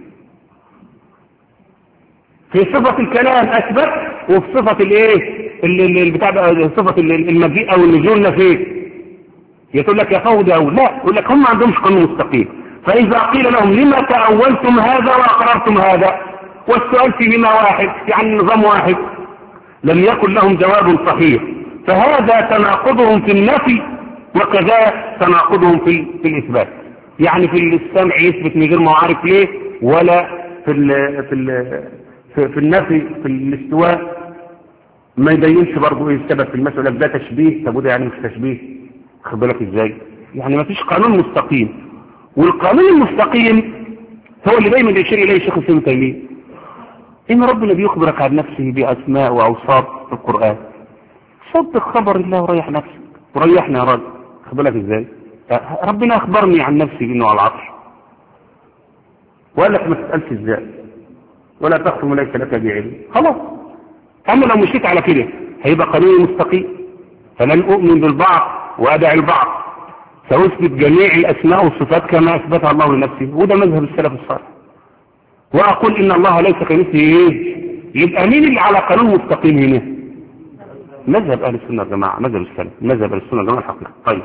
S1: في صفة الكلام أثبت وفي صفة الايه اللي بتاع صفة المجيء أو النزول نفيه. يقول لك يا فوض أو لا، يقول لك هم ما عندهمش قانون مستقيم. فإذا قيل لهم لما تأولتم هذا وأقررتم هذا والسؤال في لما واحد يعني نظام واحد، لم يكن لهم جواب صحيح. فهذا تناقضهم في النفي وكذا تناقضهم في, في الإثبات. يعني في السمع يثبت من غير ما عارف ليه، ولا في ال في ال في, في النفي في الاستواء ما يبينش برضه ايه السبب في المسألة. ده تشبيه، طب وده يعني مش تشبيه، خد بالك ازاي؟ يعني ما فيش قانون مستقيم. والقانون المستقيم هو اللي دايما يشير اليه الشيخ ابن تيمية، ان ربنا بيخبرك عن نفسه باسماء واوصاف في القرآن. صدق خبر الله وريح نفسك وريحنا يا راجل، خد بالك ازاي؟ ربنا اخبرني عن نفسي بانه على العرش، وقال لك ما تسالش ازاي ولا تخصم ليس لك بعلم، خلاص. اما لو مشيت على كده هيبقى قانون مستقيم. فلن اؤمن بالبعض وادع البعض، ساثبت جميع الاسماء والصفات كما اثبتها الله لنفسه، وده مذهب السلف الصالح. واقول ان الله ليس كمثله ايه. يبقى مين اللي على قانون مستقيم هنا؟ مذهب اهل السنه والجماعه، مذهب السلف، مذهب اهل السنه والجماعه الحقيقه. طيب،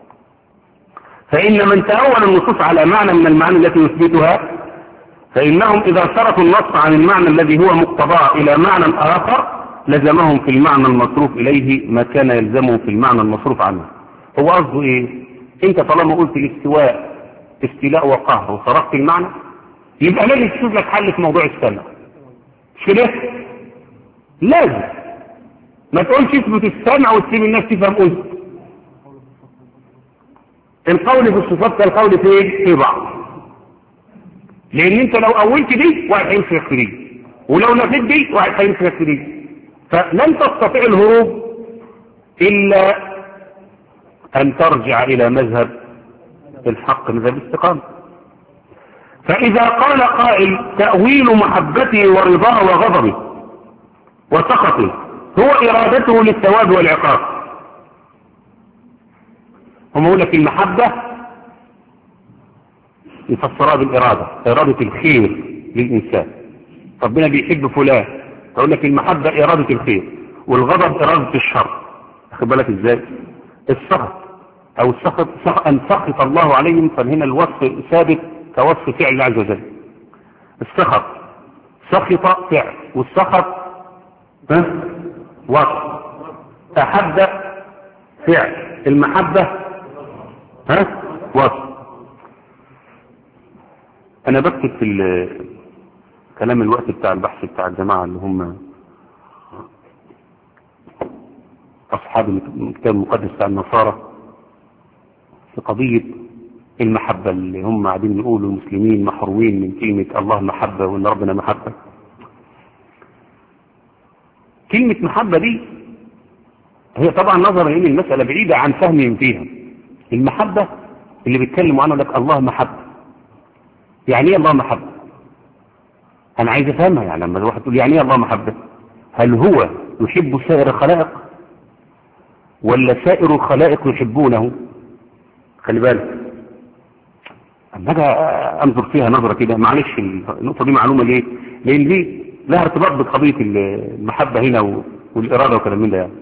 S1: فان من تأول النصوص على معنى من المعاني التي يثبتها فانهم اذا صرفوا النص عن المعنى الذي هو مقتضاه الى معنى اخر لزمهم في المعنى المصروف اليه ما كان يلزمهم في المعنى المصروف عنه. هو قصده ايه؟ انت طالما قلت الاستواء استيلاء وقهر وصرفت المعنى، يبقى لازم تشوف لك حل في موضوع السمع، مش كده؟ لازم ما تقولش اثبت السمع وتسيب الناس تفهم. قلت القول في الصفات كالقول في ايه؟ في بعض. لان انت لو اولت دي واحد هيمسك في دي، ولو نفيت دي واحد هيمسك في دي، فلن تستطيع الهروب الا ان ترجع الى مذهب الحق، مذهب الاستقامة. فاذا قال قائل تأويل محبته ورضاه وغضبه وسخطه هو ارادته للثواب والعقاب، هم يقول لك المحبة يفسرها بالإرادة، إرادة الخير للإنسان. ربنا بيحب فلان، يقول لك المحبة إرادة الخير، والغضب إرادة الشر. أخذ بالك إزاي؟ السخط أو السخط أن سخط الله عليهم، فهنا الوصف ثابت كوصف فعل الله عز وجل. السخط سخط فعل، والسخط وصف. أحب فعل، المحبة ها وصف. انا بكتب في كلام الوقت بتاع البحث بتاع الجماعة اللي هم اصحاب الكتاب المقدس بتاع النصارى في قضية المحبة، اللي هم قاعدين يقولوا المسلمين محرومين من كلمة الله محبة وان ربنا محبة. كلمة محبة دي هي طبعا نظرا ان المسألة بعيدة عن فهمهم فيها. المحبة اللي بيتكلموا عنه لك الله محبة، يعني ايه الله محبة؟ انا عايز افهمها. يعني لما الواحد يقول يعني ايه الله محبة، هل هو يحب سائر الخلائق ولا سائر الخلائق يحبونه؟ خلي بالك اما اجي انظر فيها نظرة كده، معلش النقطة دي معلومة ليه؟ لان دي لها ارتباط بقضية المحبة هنا والارادة وكلام من ده. يعني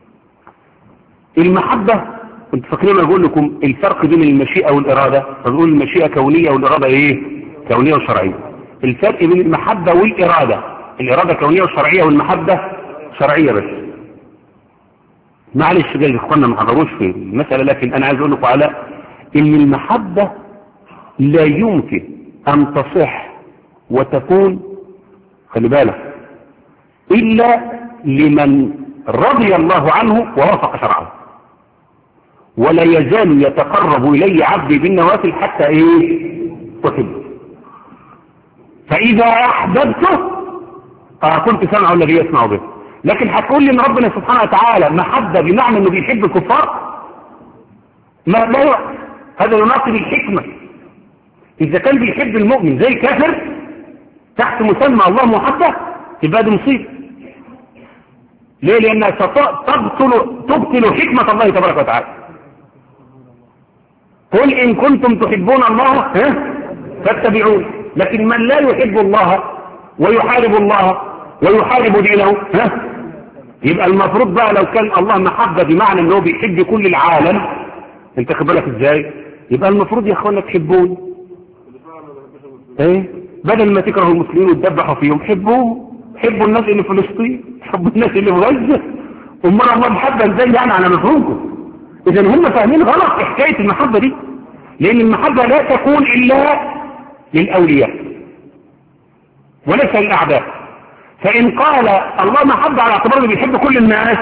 S1: المحبة كنت فاكرين اقول لكم الفرق بين المشيئة والإرادة، فبقول المشيئة كونية والإرادة ايه؟ كونية وشرعية. الفرق بين المحبة والإرادة، الإرادة كونية وشرعية والمحبة شرعية بس. معلش جاي اخواننا ما حضروش في المسألة، لكن انا عايز اقول لكم على ان المحبة لا يمكن ان تصح وتكون، خلي بالك، الا لمن رضي الله عنه ووافق شرعه، ولا يزال يتقرب الي عبدي بالنوافل حتى ايه احبه. فاذا احببته اه كنت سمعه الذي يسمع به. لكن هتقول لي ان ربنا سبحانه وتعالى محبة بمعنى انه بيحب الكفار؟ ما لا، هذا يناقض الحكمة. اذا كان بيحب المؤمن زي كافر تحت مسمى الله محبة يبقى دي مصيبة. ليه؟ لانها تبطل تبطل حكمة الله تبارك وتعالى. قل ان كنتم تحبون الله فاتبعون. لكن من لا يحب الله ويحارب الله ويحارب دينه ها يبقى المفروض بقى لو كان الله محبة بمعنى انه بيحب كل العالم، انت خد بالك ازاي؟ يبقى المفروض يا اخوانا تحبون ايه، بدل ما تكرهوا المسلمين وتدبحوا فيهم حبوه، حبوا الناس اللي في فلسطين، حبوا الناس اللي في غزة. امال الله محبة ازاي يعني على مفهومكم؟ اذا هم فاهمين غلط حكاية المحبة دي، لان المحبة لا تكون الا للاولياء وليس للاعداء. فان قال الله محبة على اعتبار انه بيحب كل الناس،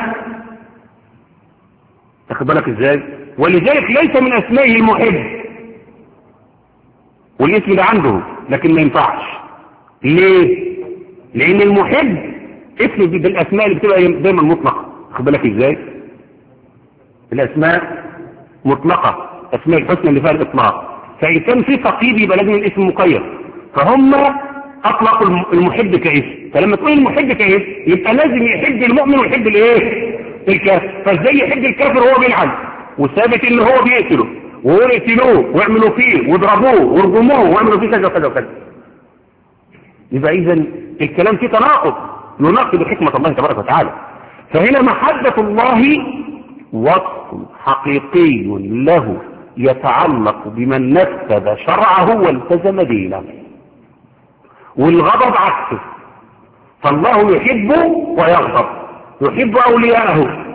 S1: تاخد بالك ازاي؟ ولذلك ليس من اسمائه المحب، والاسم ده عنده لكن ما ينفعش. ليه؟ لان المحب اسم بالاسماء اللي بتبقى دايما مطلقه، خد بالك ازاي؟ الاسماء مطلقه، اسماء الحسنى اللي فيها الاطلاق، فان كان في تقييد يبقى لازم الاسم مقيد. فهم اطلقوا المحب كاسم، فلما تقول المحب كاسم يبقى لازم يحب المؤمن ويحب الايه؟ الكافر. فازاي يحب الكافر وهو بيلعن وثابت ان هو بيقتله ويقتلوه ويعملوا فيه ويضربوه ويرجموه ويعملوا فيه كذا وكذا وكذا؟ يبقى اذا الكلام فيه تناقض يناقض حكمة الله تبارك وتعالى. فهنا محبة الله وصف حقيقي له يتعلق بمن نفذ شرعه والتزم دينه، والغضب عكسه. فالله يحب ويغضب، يحب أولياءه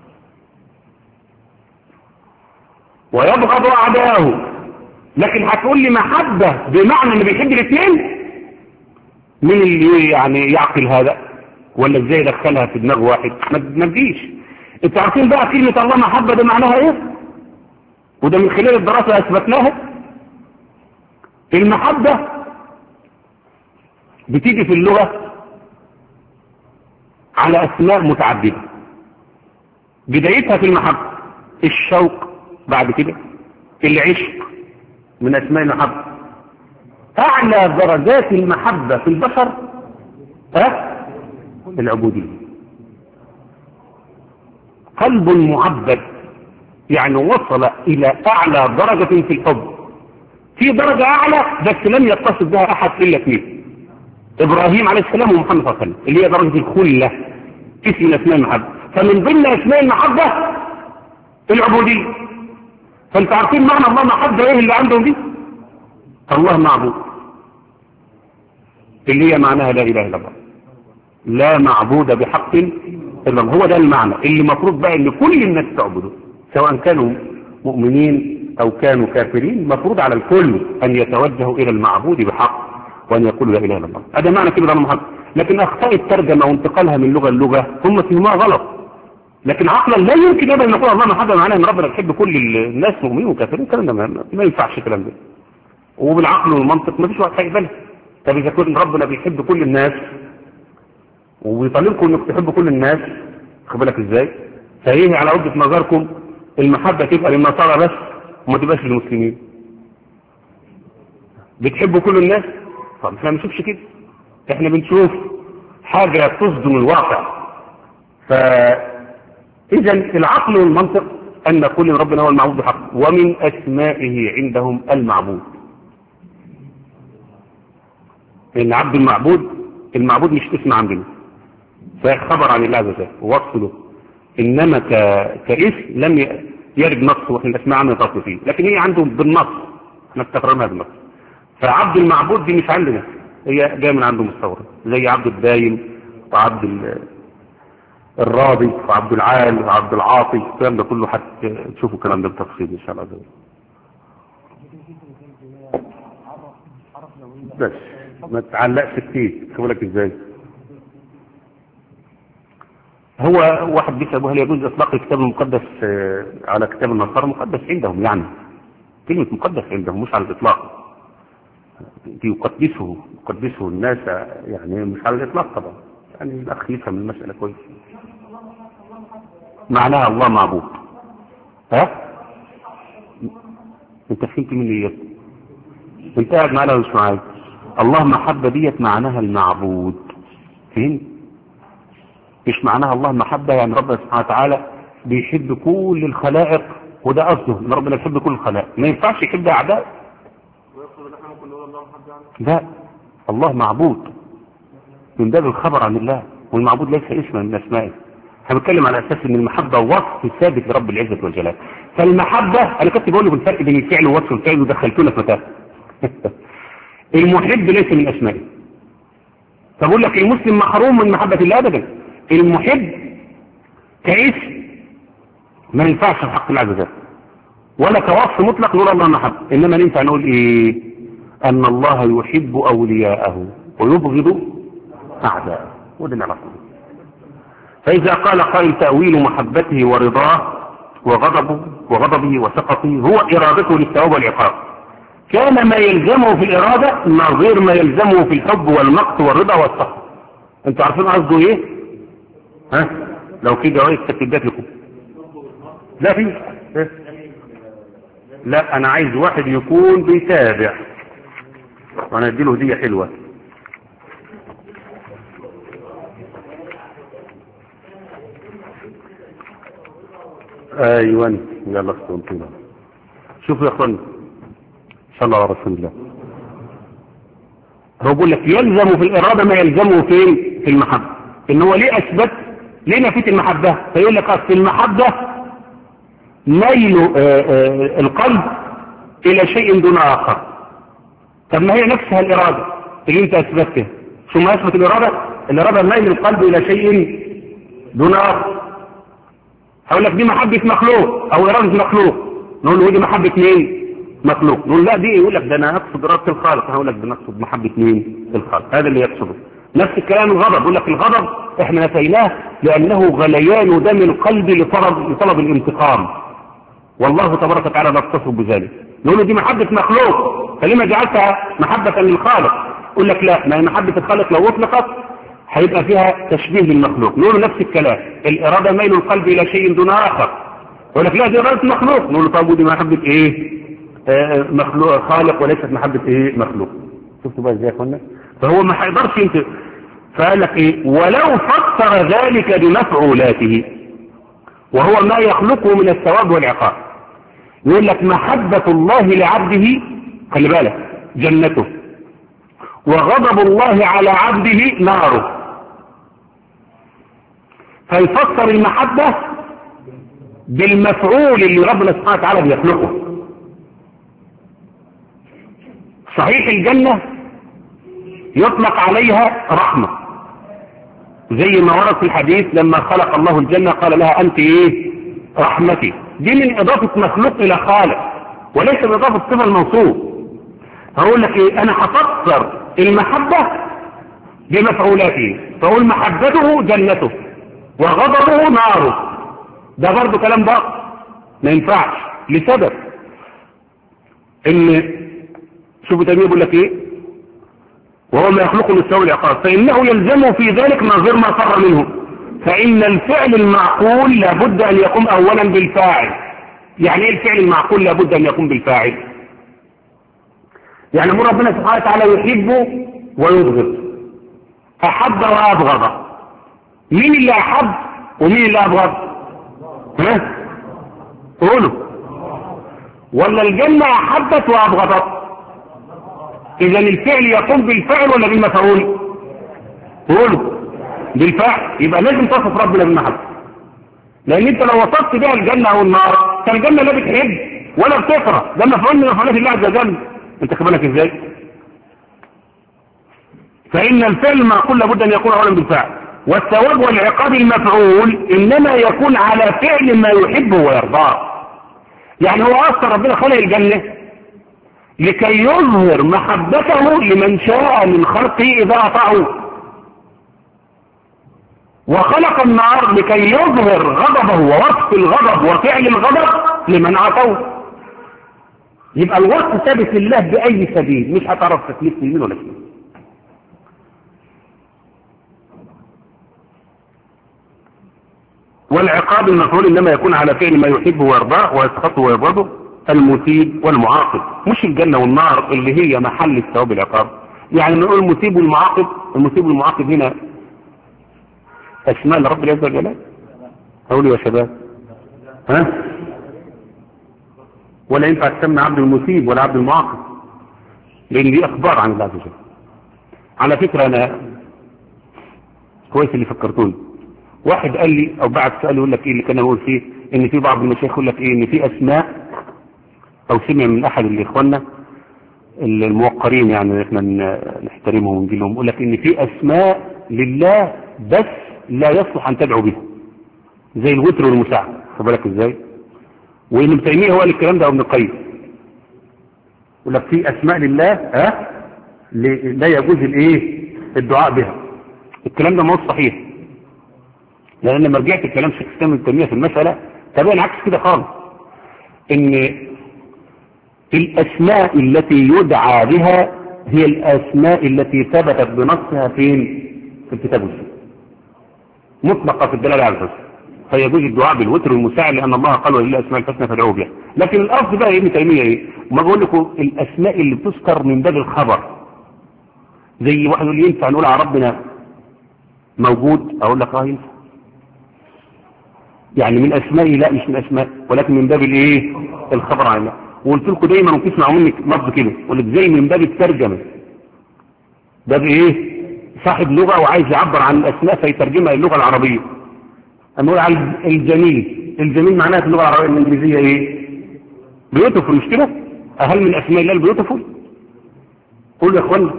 S1: ويبغض أعداءه. لكن هتقول لي محبة بمعنى انه بيحب الاثنين؟ مين اللي يعني يعقل هذا؟ ولا ازاي يدخلها في دماغ واحد؟ ما تجيش. انتوا عارفين بقى كلمة الله محبة ده معناها ايه؟ وده من خلال الدراسة اثبتناها. المحبة بتيجي في اللغة على اسماء متعددة. بدايتها في المحبة الشوق، بعد كده العشق من اسماء المحبة. اعلى درجات المحبة في البشر ها العبودية. قلب معبد يعني وصل الى اعلى درجة في الحب. في درجة اعلى بس لم يتصف بها احد الا اثنين، ابراهيم عليه السلام ومحمد صلى الله عليه وسلم، اللي هي درجة الخلة، اسم من اسماء المحبة. فمن ضمن اسماء المحبة العبودية. فانت عارفين معنى الله محبة ايه اللي عندهم دي؟ الله معبود، اللي هي معناها لا اله الا الله، لا معبود بحق الا الله. هو ده المعنى اللي مفروض بقى ان كل الناس تعبده، سواء كانوا مؤمنين او كانوا كافرين. مفروض على الكل ان يتوجهوا الى المعبود بحق وان يقولوا لا اله الا الله. هذا معنى كلمة محبة. لكن اخطاء الترجمة وانتقالها من لغة للغة هم فهموها غلط. لكن عقلا لا يمكن ابدا ان نقول الله محبة معناها ان ربنا يحب كل الناس مؤمنين وكافرين. الكلام ده ما ينفعش الكلام ده، وبالعقل والمنطق ما فيش واحد هيقبلها. طب اذا كان ربنا بيحب كل الناس وبيطالبكم انك تحبوا كل الناس، خد بالك ازاي؟ فايه على وجهة نظركم المحبة تبقى للنصارى بس وما تبقاش للمسلمين؟ بتحبوا كل الناس؟ طب احنا ما بنشوفش كده، احنا بنشوف حاجة تصدم الواقع. فاذا العقل والمنطق ان نقول ان ربنا هو المعبود بحق، ومن اسمائه عندهم المعبود. ان عبد المعبود، المعبود مش اسم عندنا، فخبر عن الله عز وجل ووصف له، انما ك... كاسم لم يرد نص وفي الاسماء عنه تصل فيه، لكن هي عندهم بالنص، احنا استقررناها بالنص. فعبد المعبود دي مش عندنا، هي جايه من عندهم مستورد، زي عبد الدايم وعبد ال... الراضي وعبد العال وعبد العاطي، الكلام ده كله حتى تشوفوا الكلام ده بتفصيل ان شاء الله. بس ما تعلقش كتير. خبرك ازاي؟ هو واحد بيسأل هل يجوز اطلاق الكتاب المقدس على كتاب النصارى؟ مقدس عندهم، يعني كلمة مقدس عندهم مش على الاطلاق، يقدسه يقدسه الناس، يعني مش على الاطلاق طبعا، يعني الاخ يفهم المسألة كويس. معناها الله معبود. ها انت فهمت مني ايه؟ انت قاعد معانا ولا مش معايا؟ الله محبة ديت معناها المعبود، فهمت؟ مش معناها الله محبة يعني ربنا سبحانه وتعالى بيحب كل الخلائق، وده قصده ان ربنا يحب كل الخلائق، ما ينفعش يحب اعداء. لا، الله معبود من باب الخبر عن الله، والمعبود ليس اسما من اسمائه. احنا بنتكلم على اساس ان المحبة وصف ثابت لرب العزة والجلال. فالمحبة انا كنت بقول له بالفرق بين الفعل ووصف الفعل ودخلتونا في متاهه. المحب ليس من اسمائه. فبقول لك المسلم محروم من محبة الله ابدا. المحب كاسم ما ينفعش في حق الله عز وجل، ولا كوصف مطلق نقول الله محب، انما ننفع نقول ايه؟ ان الله يحب اولياءه ويبغض اعداءه، وده نعرفه. فاذا قال قائل تأويل محبته ورضاه وغضبه وغضبه وسقطه هو ارادته للثواب والعقاب، كان ما يلزمه في الارادة نظير ما يلزمه في الحب والمقت والرضا والسخط. انتوا عارفين قصده ايه؟ ها لو في جوائز تكتبات لكم. لا في لا انا عايز واحد يكون بيتابع، وانا اديله هدية حلوة. ايوه يلا استنتوا. شوفوا يا اخوان صلى الله على رسول الله. هو بيقول لك يلزم في الإرادة ما يلزمه فين؟ في المحبة. إن هو ليه أثبت ليه نفيت المحبة؟ فيقول لك أصل المحبة ميل آآ آآ القلب إلى شيء دون آخر. طب ما هي نفسها الإرادة اللي أنت أثبتها، ثم أثبت الإرادة الإرادة ميل القلب إلى شيء دون آخر. هقول لك دي محبة مخلوق أو إرادة مخلوق، نقول له دي محبة مين؟ مخلوق. نقول لا دي، يقول لك ده انا اقصد إرادة الخالق. هقول لك بنقصد محبة مين؟ الخالق. هذا اللي يقصده. نفس الكلام الغضب، يقول لك الغضب احنا نفيناه لانه غليان دم القلب لطلب لطلب الانتقام، والله تبارك وتعالى لا يتصف بذلك. نقول له دي محبة مخلوق، فلما جعلتها محبة للخالق؟ يقول لك لا، ما هي محبة الخالق لو اطلقت هيبقى فيها تشبيه بالمخلوق. نقول له نفس الكلام، الإرادة ميل القلب الى شيء دون اخر. يقول لك لا دي إرادة مخلوق. نقول له طب ودي محبة ايه؟ مخلوق خالق وليست محبة ايه؟ مخلوق. شفتوا بقى ازاي يا اخوانا؟ فهو ما هيقدرش انت. فقال لك ايه؟ ولو فسر ذلك بمفعولاته وهو ما يخلقه من الثواب والعقاب. يقول لك محبة الله لعبده، خلي بالك، جنته، وغضب الله على عبده ناره. فيفسر المحبة بالمفعول اللي ربنا سبحانه وتعالى بيخلقه. صحيح الجنة يطلق عليها رحمة، زي ما ورد في الحديث لما خلق الله الجنة قال لها أنت إيه؟ رحمتي. دي من إضافة مخلوق إلى خالق وليس من إضافة صفة الموصوف. هقول لك إيه؟ أنا هفسر المحبة بمفعولاته، فأقول محبته جنته وغضبه ناره. ده برضه كلام بقى ما ينفعش، لسبب إن شوفوا تاني بيقول لك ايه؟ وهو ما يخلقه للثواب والعقاب، فانه يلزمه في ذلك نظير ما فر منه، فان الفعل المعقول لابد ان يقوم اولا بالفاعل. يعني ايه الفعل المعقول لابد ان يقوم بالفاعل؟ يعني امر ربنا سبحانه وتعالى يحب ويبغض، احب وابغض. مين اللي احب ومين اللي ابغض؟ ها قولوا. ولا الجنة احبت وابغضت؟ اذا الفعل يقوم بالفعل ولا بالمفعول؟ قولوا بالفعل. يبقى لازم تصف ربنا بالمحبة، لان انت لو وصفت بها الجنة او النار فالجنة لا بتحب ولا بتكره، ده مفعول من مفعولات الله عز وجل. انت خبالك ازاي؟ فان الفعل المعقول لابد ان يكون اولا بالفعل، والثواب والعقاب المفعول انما يكون على فعل ما يحبه ويرضاه. يعني هو اصلا ربنا خلق الجنة لكي يظهر محبته لمن شاء من خلقه إذا أطاعوه، وخلق النار لكي يظهر غضبه ووصف الغضب وفعل الغضب لمن عطوه. يبقى الوصف ثابت لله بأي سبيل، مش هتعرف تكليف يمين ولا شمال. والعقاب المفعول إنما يكون على فعل ما يحبه ويرضاه ويسخطه ويبغضه المثيب والمعاقب، مش الجنة والنار اللي هي محل الثواب العقاب. يعني نقول المثيب والمعاقب، المثيب والمعاقب هنا اسماء لرب العزة والجلال. قولوا يا شباب، ها؟ ولا ينفع تسمى عبد المثيب ولا عبد المعاقب، لان دي اخبار عن الله عز وجل. على فكرة انا كويس اللي فكرتوني، واحد قال لي او بعد سؤال يقول لك ايه اللي كان بقول فيه، ان في بعض المشايخ يقول لك ايه، ان في اسماء، او سمع من احد اللي اخواننا الموقرين يعني احنا نحترمهم ونجي لهم، يقول لك ان في اسماء لله بس لا يصلح ان تدعو بها، زي الوتر والمساعدة، خد بالك ازاي؟ وابن تيمية هو الكلام ده، ابن القيم يقول لك في اسماء لله ها لا يجوز الايه الدعاء بها. الكلام ده ما هو صحيح، لان لما رجعت الكلام شيخ الاسلام ابن تيمية في المسألة تبين عكس كده خالص، ان الاسماء التي يدعى بها هي الاسماء التي ثبتت بنصها فين؟ في الكتاب والسنة مطلقة في الدلالة على الحسن، فيجوز الدعاء بالوتر والمساعد لان الله قال ولله الاسماء الحسنى فادعوه بها. لكن الأصل بقى ابن تيمية ايه؟ ما بقول لكم الاسماء اللي بتذكر من باب الخبر، زي واحد يقول ينفع نقول على ربنا موجود، اقول لك اه ينفع، يعني من اسمائي لا مش من اسماء، ولكن من باب الايه الخبر عن الله. وقلت لكم دايما وتسمعوا مني لفظ كده، قلت زي من باب الترجمه، باب ايه صاحب لغه وعايز يعبر عن الاسماء فيترجمها للغه العربيه. اما اقول على الجميل، الجميل معناها في اللغه العربيه الانجليزيه ايه؟ بيوتيفول، مش كده؟ هل من اسماء الله البيوتيفول؟ قولوا يا اخوانا،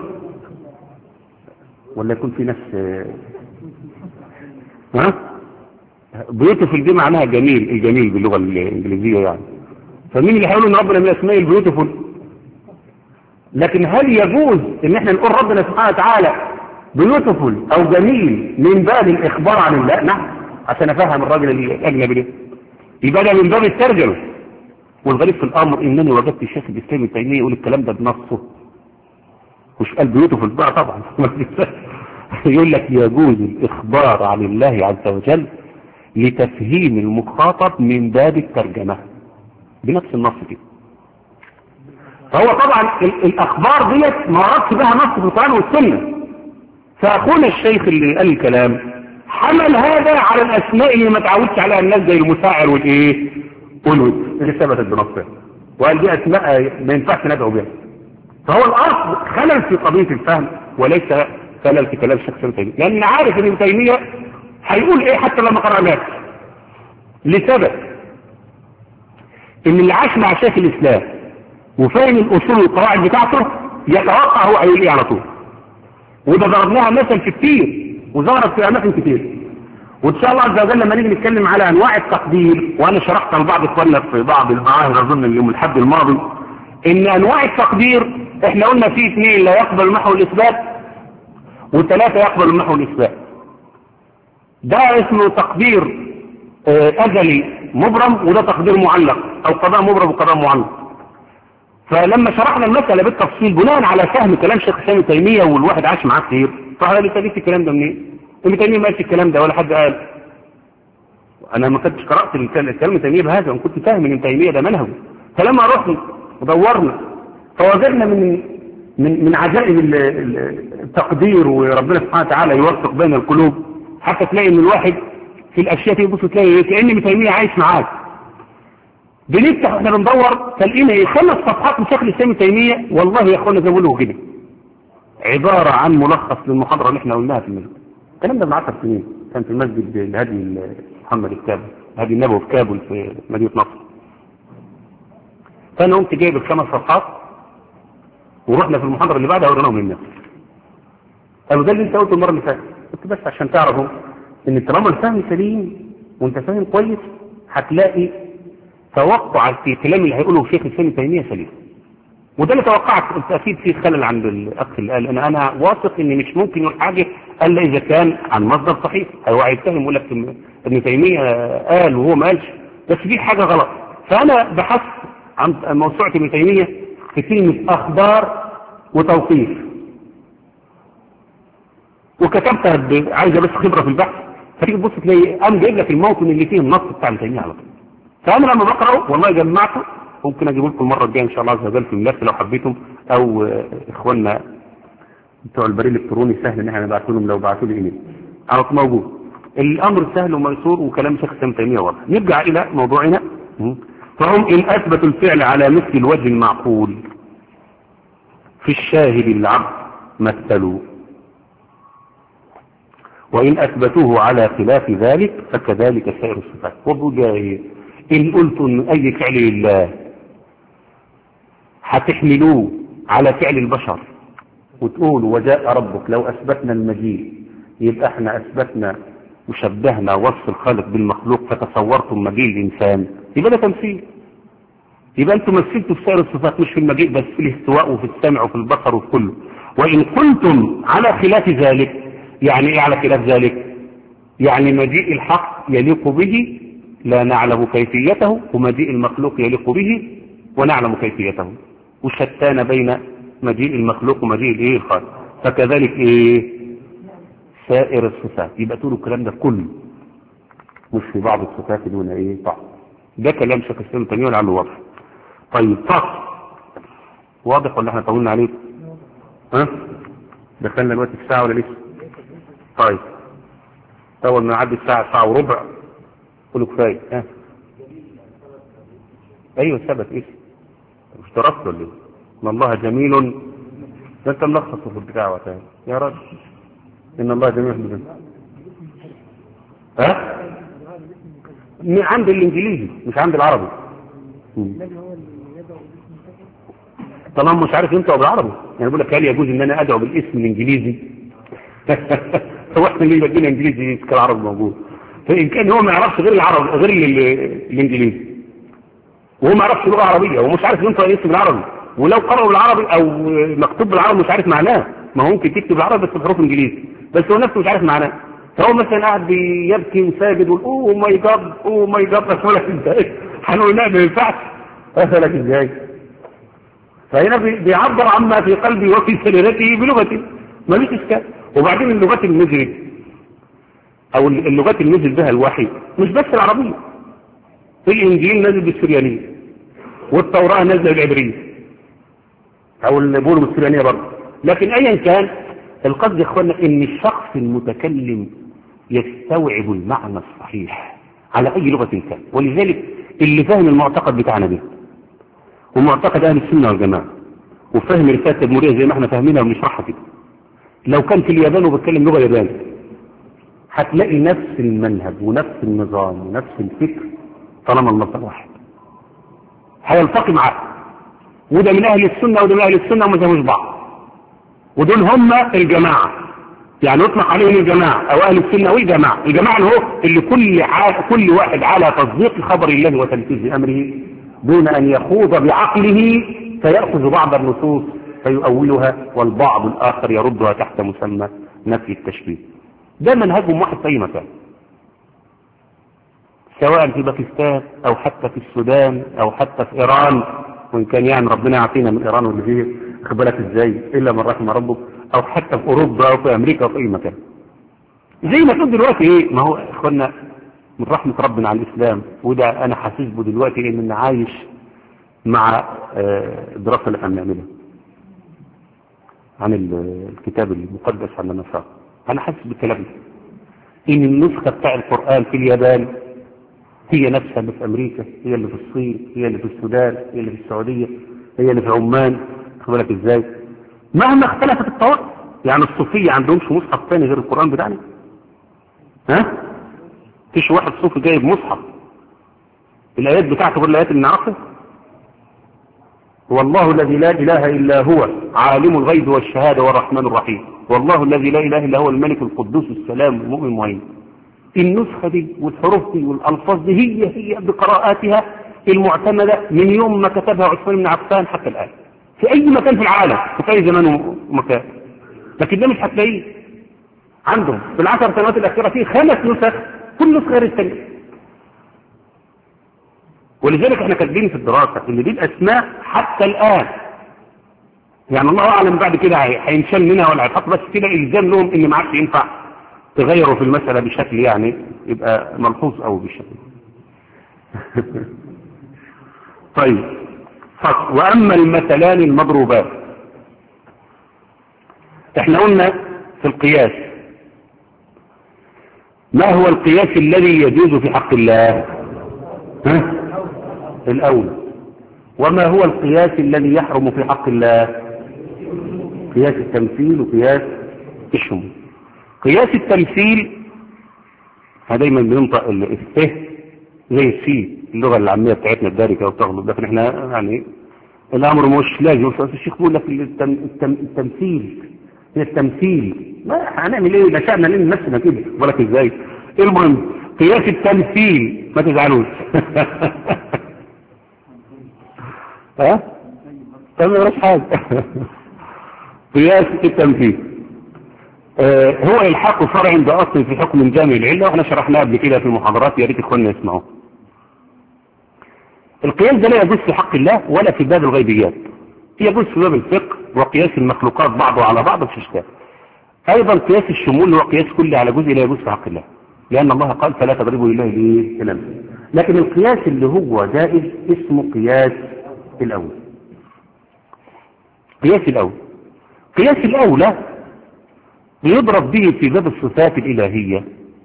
S1: ولا يكون في ناس ها بيوتيفول دي معناها جميل، الجميل باللغه الانجليزيه يعني. فمين اللي هيقول ان ربنا من اسماء البيوتيفول؟ لكن هل يجوز ان احنا نقول ربنا سبحانه وتعالى بيوتيفول او جميل من باب الاخبار عن الله؟ نعم، عشان افهم الراجل الاجنبي ده، يبقى ده من باب الترجمه. والغريب في الامر انني وجدت الشيخ الاسلامي ابن تيميه يقول الكلام ده بنصه، مش قال بيوتيفول بقى طبعا يقول لك يجوز الاخبار عن الله عز وجل لتفهيم المخاطب من باب الترجمه بنفس النص كده. فهو طبعا الاخبار ديت ما وردش بها نص في القران والسنه، فاخونا الشيخ اللي قال الكلام حمل هذا على الاسماء اللي ما تعودش عليها الناس زي المساعر والايه والود اللي ثبتت بنصها، وقال دي اسماء ما ينفعش ندعو بها. فهو الاصل خلل في قضيه الفهم وليس خلل في كلام الشيخ ابن تيميه، لان عارف ان ابن تيميه هيقول ايه حتى لما قرأناه، لسبب ان اللي عاش مع شيخ الاسلام وفاهم الاصول والقواعد بتاعته يتوقع هو هيقول ايه على طول. وده ضربناها مثل في كتير وظهرت في اماكن كتير، وان شاء الله عز وجل لما نيجي نتكلم على انواع التقدير، وانا شرحت لبعض اخواننا في بعض المعاهد اظن اليوم الحد الماضي ان انواع التقدير احنا قلنا في اثنين لا يقبل المحو الاثبات وثلاثه يقبل المحو الاثبات. ده اسمه تقدير ازلي مبرم، وده تقدير معلق او قضاء مبرم وقضاء معلق. فلما شرحنا المسألة بالتفصيل بناء على فهم كلام شيخ الاسلام ابن تيمية والواحد عاش معاه كتير، فقال لي سالت الكلام ده منين؟ ابن تيمية ما قالش الكلام ده ولا حد قال. انا ما كنتش قرأت الكلام ابن تيمية بهذا وكنت فاهم ان ابن تيمية ده منهجه. فلما رحنا ودورنا فوجدنا من من من عجائب التقدير، وربنا سبحانه وتعالى يوفق بين القلوب، حتى تلاقي ان الواحد في الاشياء دي يبص تلاقي كأن ابن تيمية عايش معاك. بنفتح واحنا بندور تلقينا ايه خمس صفحات من شيخ الاسلام ابن تيمية، والله يا اخوانا زي ما بيقولوا كده عبارة عن ملخص للمحاضرة اللي احنا قلناها في المسجد. الكلام ده من عشر سنين كان في المسجد الهادي محمد الكابل، الهادي النبوي في كابل في مدينة نصر. فانا قمت جايب الخمس صفحات ورحنا في المحاضرة اللي بعدها وريناهم للناس. قالوا ده اللي انت قلته المرة اللي فاتت. قلت بس عشان تعرفوا ان طالما الفهم سليم وانت فاهم كويس هتلاقي توقع في الكلام اللي هيقوله الشيخ الاسلام ابن تيمية سليم. وده اللي توقعت. انت اكيد في خلل عند الاخ اللي قال انا انا واثق ان مش ممكن يقول حاجه الا اذا كان عن مصدر صحيح. هو هيتهم يقول لك ابن تيميه قال وهو ما قالش، بس في حاجه غلط. فانا بحثت عن موسوعه ابن تيميه في كلمه اخبار وتوقيف، وكتبتها عايزه بس خبره في البحث، فتيجي تبص تلاقي قام جايب لك الموطن اللي فيه النص بتاع ابن تيميه على طول. فانا لما بقراه والله جمعته، ممكن اجيب لكم المره الجايه ان شاء الله عز وجل في الملف لو حبيتم، او اخواننا بتوع البريد الالكتروني سهل ان احنا نبعته لهم لو بعتوا لي ايميل على طول موجود. الامر سهل وميسور وكلام شيخ ابن تيميه واضح. نرجع الى موضوعنا. فهم ان اثبتوا الفعل على مثل الوجه المعقول في الشاهد العبد مثلوا، وان اثبتوه على خلاف ذلك فكذلك سائر الصفات. وبجاي ان قلت ان اي فعل لله هتحملوه على فعل البشر وتقول وجاء ربك، لو اثبتنا المجيء يبقى احنا اثبتنا وشبهنا وصف الخالق بالمخلوق فتصورتم مجيء الانسان، يبقى ده تمثيل. يبقى انتم مثلتوا في سائر الصفات مش في المجيء بس، في الاستواء وفي السمع وفي البصر وفي كله. وان كنتم على خلاف ذلك، يعني ايه على خلاف ذلك؟ يعني مجيء الحق يليق به لا نعلم كيفيته، ومجيء المخلوق يليق به ونعلم كيفيته، وشتان بين مجيء المخلوق ومجيء الايه الخالق. فكذلك ايه سائر الصفات. يبقى تقولوا الكلام ده كله مش في بعض الصفات دون ايه بعض. ده كلام شيخ الاسلام ابن تيميه لعله واضح. طيب فصل واضح ولا احنا طولنا عليه؟ ها دخلنا دلوقتي في ساعه ولا لسه؟ طيب اول ما نعدي الساعه ساعه وربع قولوا كفايه. ها ايوه ثبت ايه؟ مش درست ولا ايه؟ ان الله جميل. ده انت ملخص في البتاع وقتها يا راجل. ان الله جميل جدا. ها عند الانجليزي مش عند العربي. طالما مش عارف ينطق بالعربي يعني بقول لك هل يجوز ان انا ادعو بالاسم الانجليزي؟ هو احنا اللي بدينا انجليزي كالعربي موجود. فان كان هو ما يعرفش غير العربي غير الانجليزي وهو ما يعرفش لغه عربيه ومش عارف ينطق الاسم بالعربي، ولو قرأوا بالعربي او مكتوب بالعربي مش عارف معناه، ما هو ممكن تكتب بالعربي بس بحروف انجليزي بس هو نفسه مش عارف معناه. فهو مثلا قاعد بيبكي وساجد ويقول اوه ماي جاد اوه ماي جاد، بس لك ازاي؟ هنقول لا ما ينفعش. اسالك ازاي؟ فهنا بيعبر عما في قلبي وفي سريرته بلغته، ماليش اشكال. وبعدين اللغات النزلت او اللغات اللي نزل بها الوحي مش بس العربيه، الانجيل نزل بالسريانيه والتوراه نزل بالعبريه او اللي بيقولوا بالسريانيه برضه. لكن ايا كان القصد يا اخوانا ان الشخص المتكلم يستوعب المعنى الصحيح على اي لغه كان. ولذلك اللي فاهم المعتقد بتاعنا ده ومعتقد اهل السنه والجماعه وفهم رساله التدمريه زي ما احنا فاهمينها وبنشرحها كده، لو كان في اليابان وبيتكلم لغه يابانيه هتلاقي نفس المنهج ونفس النظام ونفس الفكر طالما المصدر واحد هيلتقي معاه. وده من اهل السنه وده من اهل السنه وما زهوش بعض، ودول هم الجماعه، يعني يطلق عليهم الجماعه او اهل السنه والجماعه. الجماعه اللي هو اللي كل ع... كل واحد على تصديق خبر الله وتنفيذ امره دون ان يخوض بعقله فياخذ بعض النصوص فيؤولها والبعض الاخر يردها تحت مسمى نفي التشبيه. ده منهجهم واحد في اي مكان، سواء في باكستان او حتى في السودان او حتى في ايران، وان كان يعني ربنا يعطينا من ايران واللي فيه خد بالك ازاي الا من رحم ربك، او حتى في اوروبا او في امريكا او في اي مكان. زي ما تقول دلوقتي ايه، ما هو اخوانا من رحمه ربنا على الاسلام، وده انا حاسس به دلوقتي ان انا عايش مع الدراسه اللي احنا بنعملها عن الكتاب المقدس عن النصارى. انا حاسس بالكلام ده ان النسخه بتاع القران في اليابان هي نفسها اللي في امريكا، هي اللي في الصين، هي اللي في السودان، هي اللي في السعوديه، هي اللي في عمان. خد بالك ازاي مهما اختلفت الطوائف. يعني الصوفيه عندهمش مصحف ثاني غير القران بتاعنا؟ ها فيش واحد صوفي جايب مصحف الايات بتاعته غير الايات اللي نعرفها؟ والله الذي لا اله الا هو عالم الغيب والشهاده والرحمن الرحيم، والله الذي لا اله الا هو الملك القدوس السلام المؤمن المهيمن. النسخه دي والحروف دي والالفاظ دي هي هي بقراءاتها المعتمده من يوم ما كتبها عثمان بن عفان حتى الان. في اي مكان في العالم وفي اي زمان ومكان، لكن ده مش هتلاقيه عندهم. في العشر سنوات الاخيره فيه خمس نسخ، كل نسخه غير الثانيه. ولذلك احنا كاتبين في الدراسه ان دي الاسماء حتى الان، يعني الله اعلم بعد كده هينشال منها ولا هيتحط، بس كده الزام لهم ان ما عادش ينفع تغيروا في المساله بشكل يعني يبقى ملحوظ قوي بالشكل. طيب فصل. واما المثلان المضروبات، احنا قلنا في القياس ما هو القياس الذي يجوز في حق الله؟ ها؟ الاول. وما هو القياس الذي يحرم في حق الله؟ قياس التمثيل وقياس الشمول. قياس التمثيل دايما بينطق الفه زي السي، اللغه العاميه بتاعتنا الدارجه وبتغلط، لكن احنا يعني الامر مش لازم. الشيخ بيقول لك التم التم التمثيل هي التمثيل، ما هنعمل ايه؟ نشأنا ليه نفسنا كده ولك ازاي؟ المهم قياس التمثيل، ما تزعلوش. ها؟ طب ما حاجه. قياس التمثيل آه هو الحاق فرع عند اصل في حكم جامع العله، واحنا شرحناه قبل كده في المحاضرات، يا ريت اخواننا يسمعوه. القياس ده لا يجوز في حق الله ولا في باب الغيبيات، يجوز في باب الفقه وقياس المخلوقات بعضه على بعض في اشكال. ايضا قياس الشمول هو قياس كلي على جزء لا يجوز في حق الله، لان الله قال فلا تضربوا لله الايه الامثال. لكن القياس اللي هو جائز اسمه قياس الاول. قياس الاول قياس الاولى بيضرب به في باب الصفات الالهيه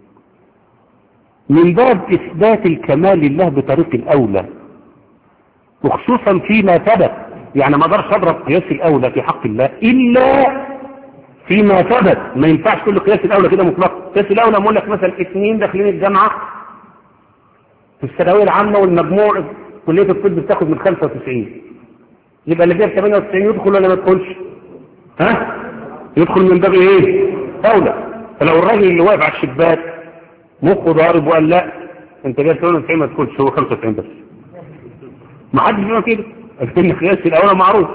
S1: من باب اثبات الكمال لله بطريق الاولى، وخصوصا فيما ثبت. يعني ما اقدرش اضرب قياس الاولى في حق الله الا فيما ثبت، ما ينفعش كل قياس الاولى كده مطلق. قياس الاولى بقول لك مثلا اثنين داخلين الجامعه في الثانويه العامه والمجموع كليه الطب بتاخد من خمسة وتسعين، يبقى اللي جاب ثمانية وتسعين يدخل ولا ما يدخلش؟ ها؟ يدخل من باب ايه؟ اولى. فلو الراجل اللي واقف على الشباك مخه ضارب وقال لا انت جاي ثمانية وتسعين ما تدخلش، هو خمسة وتسعين بس، ما حدش بيقول كده. لكن قياس الاولى معروف.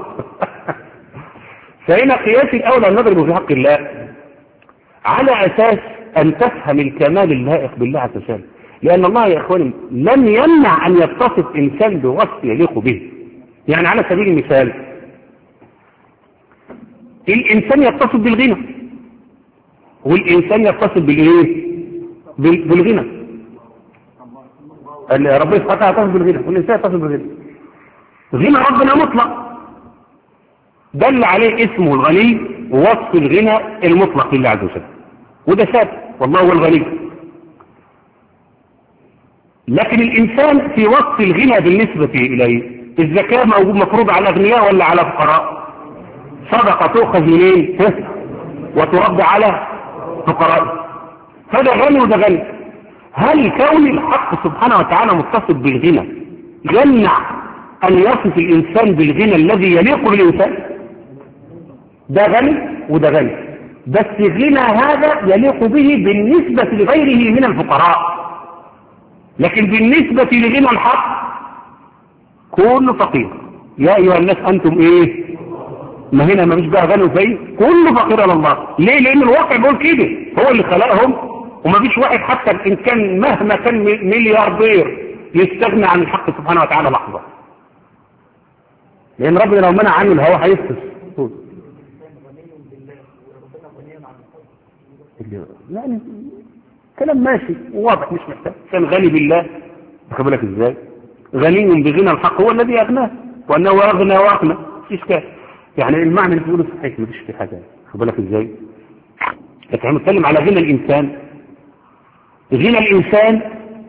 S1: فهنا قياس الاولى نضرب في حق الله على اساس ان تفهم الكمال اللائق بالله عز وجل، لان الله يا اخواني لم يمنع ان يتصف انسان بوصف يليق به. يعني على سبيل المثال الانسان يتصف بالغنى، والانسان يتصف بالايه؟ بالغنى. ربنا سبحانه وتعالى يتصف بالغنى والانسان يتصف بالغنى. غنى ربنا مطلق دل عليه اسمه الغني ووصف الغنى المطلق لله عز وجل، وده ثابت والله هو الغني. لكن الانسان في وصف الغنى بالنسبة اليه، الزكاة موجود مفروض على اغنياء ولا على فقراء؟ صدقة تؤخذ منين وترد على فقراء، فده غني وده غني. هل كون الحق سبحانه وتعالى متصف بالغنى يمنع ان يصف الانسان بالغنى الذي يليق بالانسان؟ ده غني وده غني، بس غنى هذا يليق به بالنسبة لغيره من الفقراء، لكن بالنسبة لغنى الحق كل فقير. يا ايها الناس انتم ايه؟ ما هنا ما مش بقى غني وفقير، كل فقير على الله. ليه؟ لان الواقع بيقول كده، هو اللي خلقهم، وما فيش واحد حتى ان كان مهما كان ملياردير يستغنى عن الحق سبحانه وتعالى لحظة، لان ربنا لو منع عنه الهوى هيفطس. يعني كلام ماشي وواضح مش محتاج. كان غني بالله، واخد بالك ازاي؟ غني بغنى الحق هو الذي اغناه، وانه اغنى واغنى، مفيش كده. يعني المعنى اللي بتقوله صحيح، مفيش في حاجه، واخد بالك ازاي؟ لكن احنا بنتكلم على غنى الانسان. غنى الانسان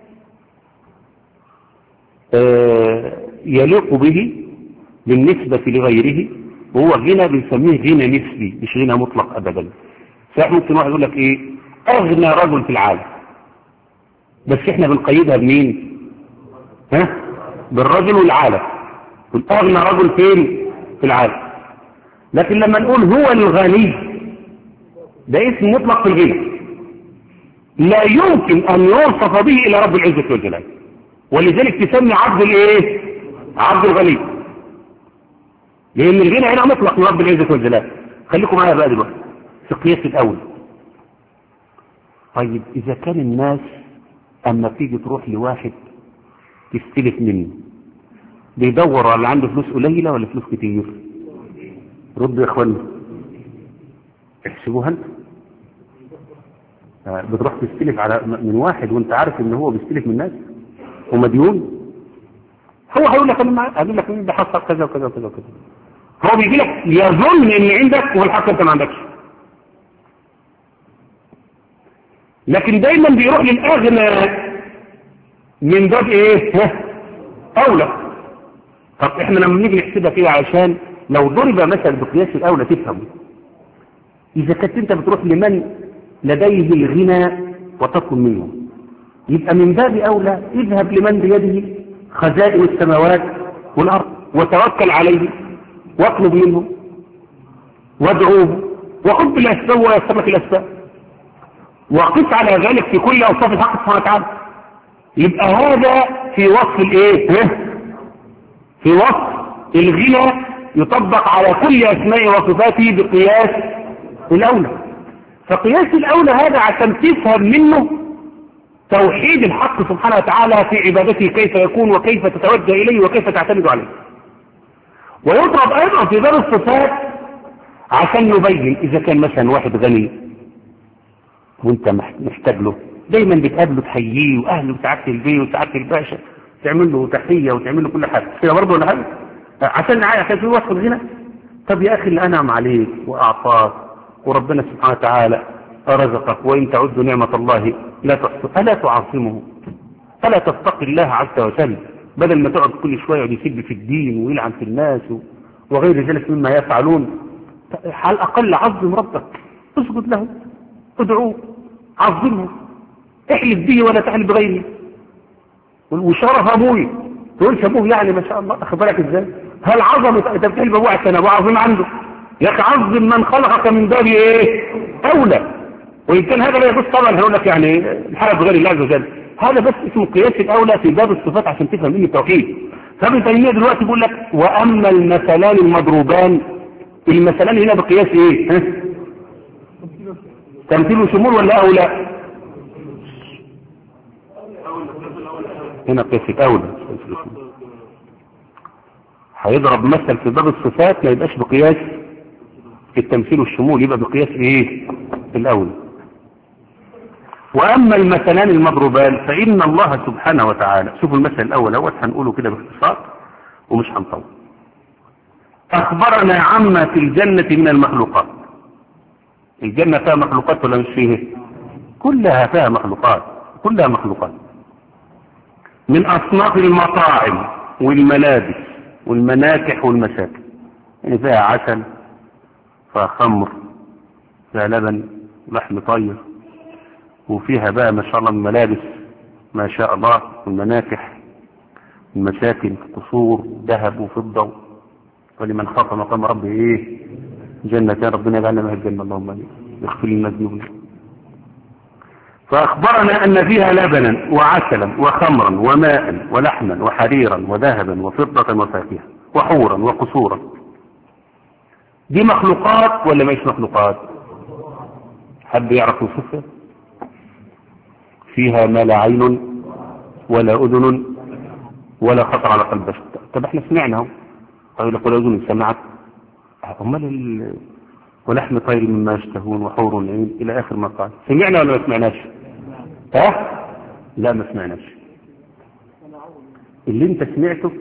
S1: آه يليق به بالنسبه لغيره، وهو غنى بنسميه غنى نسبي مش غنى مطلق ابدا. صحيح ممكن واحد يقول لك ايه؟ اغنى رجل في العالم، بس احنا بنقيدها بمين؟ ها؟ بالرجل والعالم. اغنى رجل فين؟ في العالم. لكن لما نقول هو الغني ده اسم مطلق في الغنى، لا يمكن ان يوصف به الى رب العزة والجلال، ولذلك تسمي عبد الايه؟ عبد الغني. لان الغنى هنا مطلق من رب العزة والجلال. خليكم معايا بقى دلوقتي في قياس الاول. طيب اذا كان الناس اما تيجي تروح لواحد تستلف منه بيدور على عنده فلوس قليلة ولا فلوس كتير؟ ردوا يا اخوانا احسبوها انت. بتروح تستلف على من واحد وانت عارف ان هو بيستلف من الناس ومديون، هو هيقول لك انا معاك، هيقول لك ان ده حصل كذا وكذا وكذا وكذا. هو بيجي لك يظن ان عندك والحق انت ما عندكش. لكن دايما بيروح للاغنى من باب ايه؟ ها اولى. طب احنا لما نيجي نحسبها كده عشان لو ضرب مثلا بقياس الاولى تفهموا. اذا كنت انت بتروح لمن لديه الغنى وتطلب منه، يبقى من باب اولى اذهب لمن بيده خزائن السماوات والارض وتوكل عليه واطلب منه وادعوه وخذ بالاسباب ويسر لك الاسباب، وقس على ذلك في كل اوصاف الحق سبحانه وتعالى. يبقى هذا في وصف الايه؟ في وصف الغنى يطبق على كل اسماء وصفاته بقياس الاولى. فقياس الاولى هذا عشان تفهم منه توحيد الحق سبحانه وتعالى في عبادته كيف يكون وكيف تتوجه اليه وكيف تعتمد عليه. ويضرب ايضا في باب الصفات عشان نبين اذا كان مثلا واحد غني وانت محتاج له، دايما بتقابله تحييه واهله وسعاده البيه وسعاده الباشا تعمل له تحيه وتعمل له كل حاجه كده برضه ولا حاجه عشان نعايا عشان في وصف الغنى. طب يا اخي اللي انعم عليك واعطاك وربنا سبحانه وتعالى رزقك وان تعدوا نعمه الله لا تحصوها الا تعظمه الا تتقي الله عز وجل بدل ما تقعد كل شويه يسب في الدين ويلعن في الناس وغير ذلك مما يفعلون. على الاقل عظم ربك، اسجد له، ادعوه، عظمه، احلف به ولا تحلف بغيره. وشرف ابوي تقولش ابوه يعني ما شاء الله، اخد بالك ازاي؟ هل عظمه انت بتحلف ابوه عشان ابوه عظيم عنده؟ يا اخي عظم من خلقك من باب ايه؟ اولى. وان كان هذا لا يخص طبعا هقول لك يعني الحلف بغير الله عز وجل، هذا بس اسمه قياس الاولى في باب الصفات عشان تفهم مني التوحيد. فابن تيميه دلوقتي بيقول لك واما المثلان المضروبان، المثلان هنا بقياس ايه؟ ها؟ تمثيل وشمول ولا اولى؟ هنا قياس الاولى. هيضرب مثل في باب الصفات ما يبقاش بقياس التمثيل والشمول، يبقى بقياس ايه؟ الاولى. واما المثلان المضروبان فان الله سبحانه وتعالى، شوفوا المثل الاول اهوت هنقوله كده باختصار ومش هنطول. اخبرنا عما في الجنه من المخلوقات. الجنه فيها مخلوقات ولا مش فيه؟ كلها فيها مخلوقات، كلها مخلوقات من اصناف المطاعم والملابس والمناكح والمساكن. يعني فيها عسل، فيها خمر، فيها لبن، لحم طير، وفيها بقى ما شاء الله من ملابس ما شاء الله، والمناكح، المساكن، قصور ذهب وفضة. ولمن خاف مقام ربه ايه؟ جنتان، ربنا يجعلنا من الجنة اللهم امين، يغفر لنا ذنوبنا. فاخبرنا ان فيها لبنا وعسلا وخمرا وماء ولحما وحريرا وذهبا وفضة وفاكهة وحورا وقصورا. دي مخلوقات ولا مش مخلوقات؟ حد يعرف يوصفها؟ فيها ما لا عين ولا اذن ولا خطر على قلب بشر. طب احنا سمعناهم، قالوا لك ولا اذن سمعت، امال ولحم طير مما يشتهون وحور عين الى اخر ما قال. سمعنا ولا ما سمعناش؟ ها؟ لا ما سمعناش. اللي انت سمعته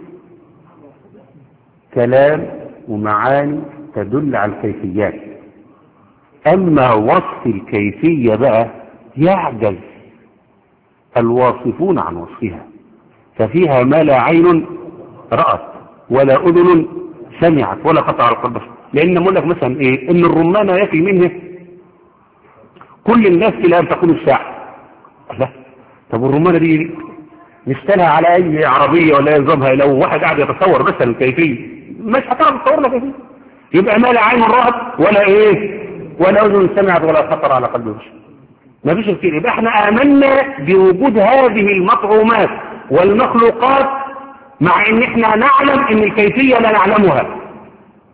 S1: كلام ومعاني تدل على الكيفيات، اما وصف الكيفية بقى يعجز الواصفون عن وصفها. ففيها ما لا عين رأت ولا اذن سمعت ولا خطر على القلب. لان اقول لك مثلا ايه؟ ان الرمان يكفي منه كل الناس الى ان تكون الساعة. لا، طب الرمانة دي نشتلها على اي عربية ولا ينظمها؟ لو واحد قاعد يتصور مثلا الكيفية مش هتعرف تصور لك كيفية. يبقى ما لا عين رأت ولا ايه ولا اذن سمعت ولا خطر على قلب بشر. ما فيش كتير. يبقى احنا امنا بوجود هذه المطعومات والمخلوقات، مع ان احنا نعلم ان الكيفية لا نعلمها.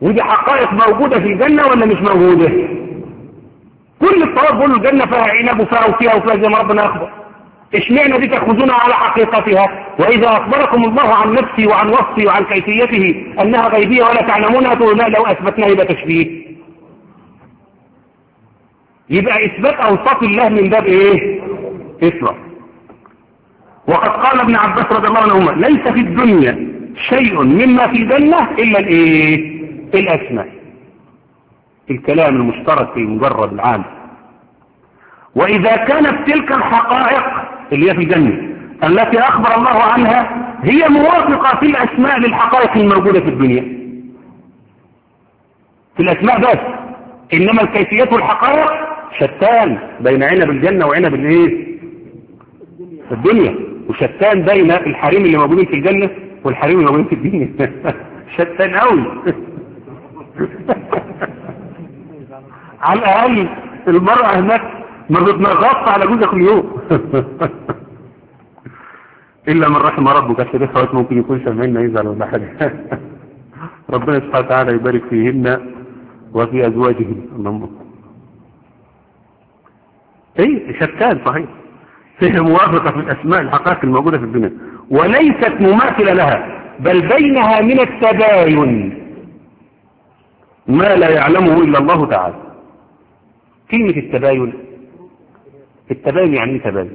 S1: ودي حقائق موجودة في الجنة ولا مش موجودة؟ كل الطوائف بيقولوا الجنة فيها عنب وفيها وفيها وفيها زي ما ربنا أخبر. اشمعنى دي تأخذونها على حقيقتها؟ وإذا أخبركم الله عن نفسه وعن وصفه وعن كيفيته أنها غيبية ولا تعلمونها تقول لا، لو أثبتناها يبقى تشبيه. يبقى إثبات أوصاف الله من باب إيه؟ إثبات. وقد قال ابن عباس رضي الله عنهما ليس في الدنيا شيء مما في الجنة إلا الإيه؟ الأسماء، الكلام المشترك في مجرد العام. وإذا كانت تلك الحقائق اللي هي في الجنة التي أخبر الله عنها هي موافقة في الأسماء للحقائق الموجودة في الدنيا، في الأسماء بس، إنما الكيفيات والحقائق شتان بين عنب الجنة وعنب الايه في الدنيا، وشتان بين الحريم اللي موجودين في الجنة والحريم اللي موجودين في الدنيا شتان قوي على الأقل المرأة هناك ما بتنغطش على جوزها كل يوم إلا من رحم ربك. عشان الإخوات ممكن يكون سامعين يزعل ولا حاجة ربنا سبحانه وتعالى يبارك فيهن وفي أزواجهن. اللهم ايه شتان صحيح، فيها موافقة في الأسماء الحقائق الموجودة في الدنيا وليست مماثلة لها، بل بينها من التباين ما لا يعلمه إلا الله تعالى. كلمة التباين، التباين يعني ايه تباين؟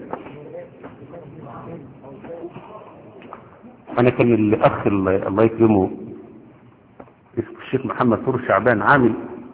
S1: أنا كان الأخ الله يكرمه اسمه الشيخ محمد فور شعبان عامل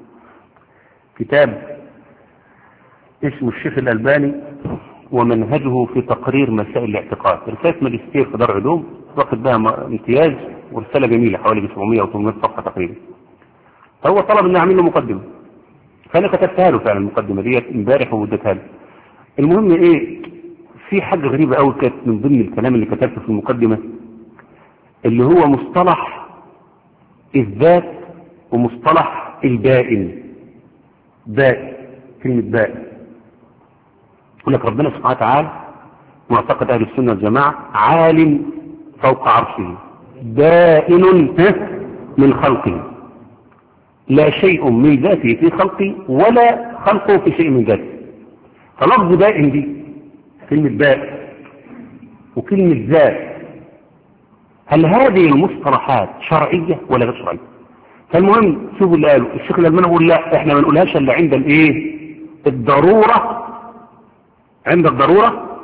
S1: كتاب اسمه الشيخ الألباني ومنهجه في تقرير مسائل الاعتقاد، رسالة ماجستير في دار علوم واخد بها امتياز، ورسالة جميلة حوالي سبعمائة أو ثمانمائة صفحة تقريبا. هو طلب اني اعمل له مقدمة، فانا كتبتها له فعلا المقدمة ديت امبارح ووديتها له. المهم ايه، في حاجة غريبة قوي كانت من ضمن الكلام اللي كتبته في المقدمة، اللي هو مصطلح الذات ومصطلح البائن. بائن، كلمة بائن، يقول لك ربنا سبحانه وتعالى معتقد اهل السنة والجماعة عالم فوق عرشه بائن من خلقه، لا شيء من ذاته في خلقه ولا خلقه في شيء من ذاته. فلفظ بائن دي كلمة بائن وكلمة ذات، هل هذه المصطلحات شرعية ولا غير شرعية؟ فالمهم شوفوا اللي قالوا الشيخ الألباني يقول لا، احنا ما نقولهاش الا عند الايه الضرورة، عند الضرورة.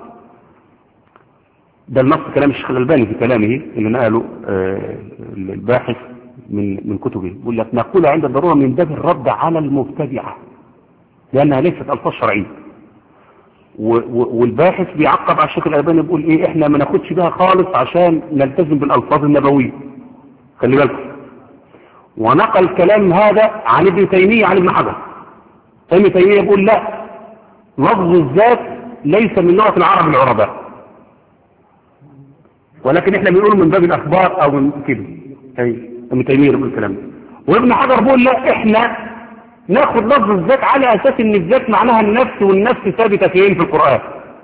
S1: ده النص كلام الشيخ الألباني في كلامه اللي نقله آه الباحث من من كتبه، يقول لك نقول عند الضرورة من باب الرد على المبتدعة لأنها ليست ألفاظ شرعية. والباحث بيعقب على الشيخ الألباني بيقول ايه، احنا ما ناخدش بها خالص عشان نلتزم بالألفاظ النبوية، خلي بالكم. ونقل كلام هذا عن ابن تيمية عن ابن حجر. ابن تيمية بيقول لا، لفظ الذات ليس من لغة العرب العرباء، ولكن احنا بنقول من باب الأخبار او من كده. اي ابن تيمية بيقول الكلام ده. وابن حجر بيقول لا، احنا ناخد لفظ الذات على اساس ان الذات معناها النفس، والنفس ثابتة فين في القرآن.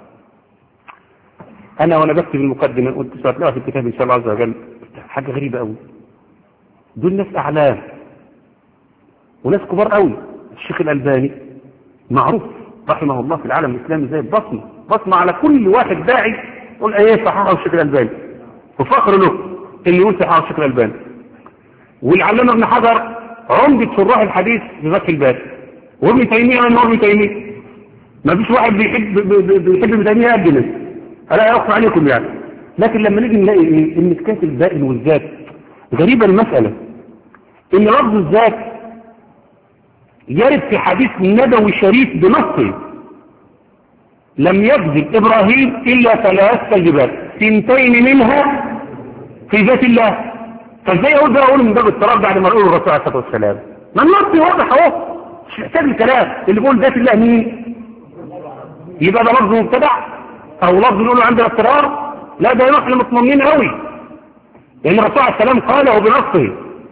S1: انا وانا بكتب المقدمة قلت سأتلاقى في الكتاب ان شاء الله عز وجل حاجة غريبة قوي، دول ناس اعلام وناس كبار قوي. الشيخ الألباني معروف رحمه الله في العالم الاسلامي زي البصمة، بصمة على كل واحد داعي يقول ايه صححه الشيخ الألباني، وفخر له اللي يقول صححه الشيخ الألباني. والعلامة ابن حجر عمدة شراح الحديث في فتح الباري، وابن تيمية من ابن تيمية. ما فيش واحد بيحب بيحب ابن تيمية قدنا، انا اخف عليكم يعني. لكن لما نيجي نلاقي ايه ان كانت البائن والذات غريبة المسألة، ان لفظ الذات يرد في حديث نبوي شريف بنصه، لم يكذب ابراهيم الا ثلاث كذبات سنتين منها في ذات الله. فازاي اقول ده اقول من باب التراب بعد ما اقول الرسول عليه الصلاه والسلام؟ ما النص واضح اهو، مش محتاج الكلام. اللي بيقول ذات الله مين؟ يبقى ده لفظ مبتدع او لفظ نقوله عند الاضطرار؟ لا، ده احنا مطمئنين قوي لان الرسول عليه السلام قاله بنصه.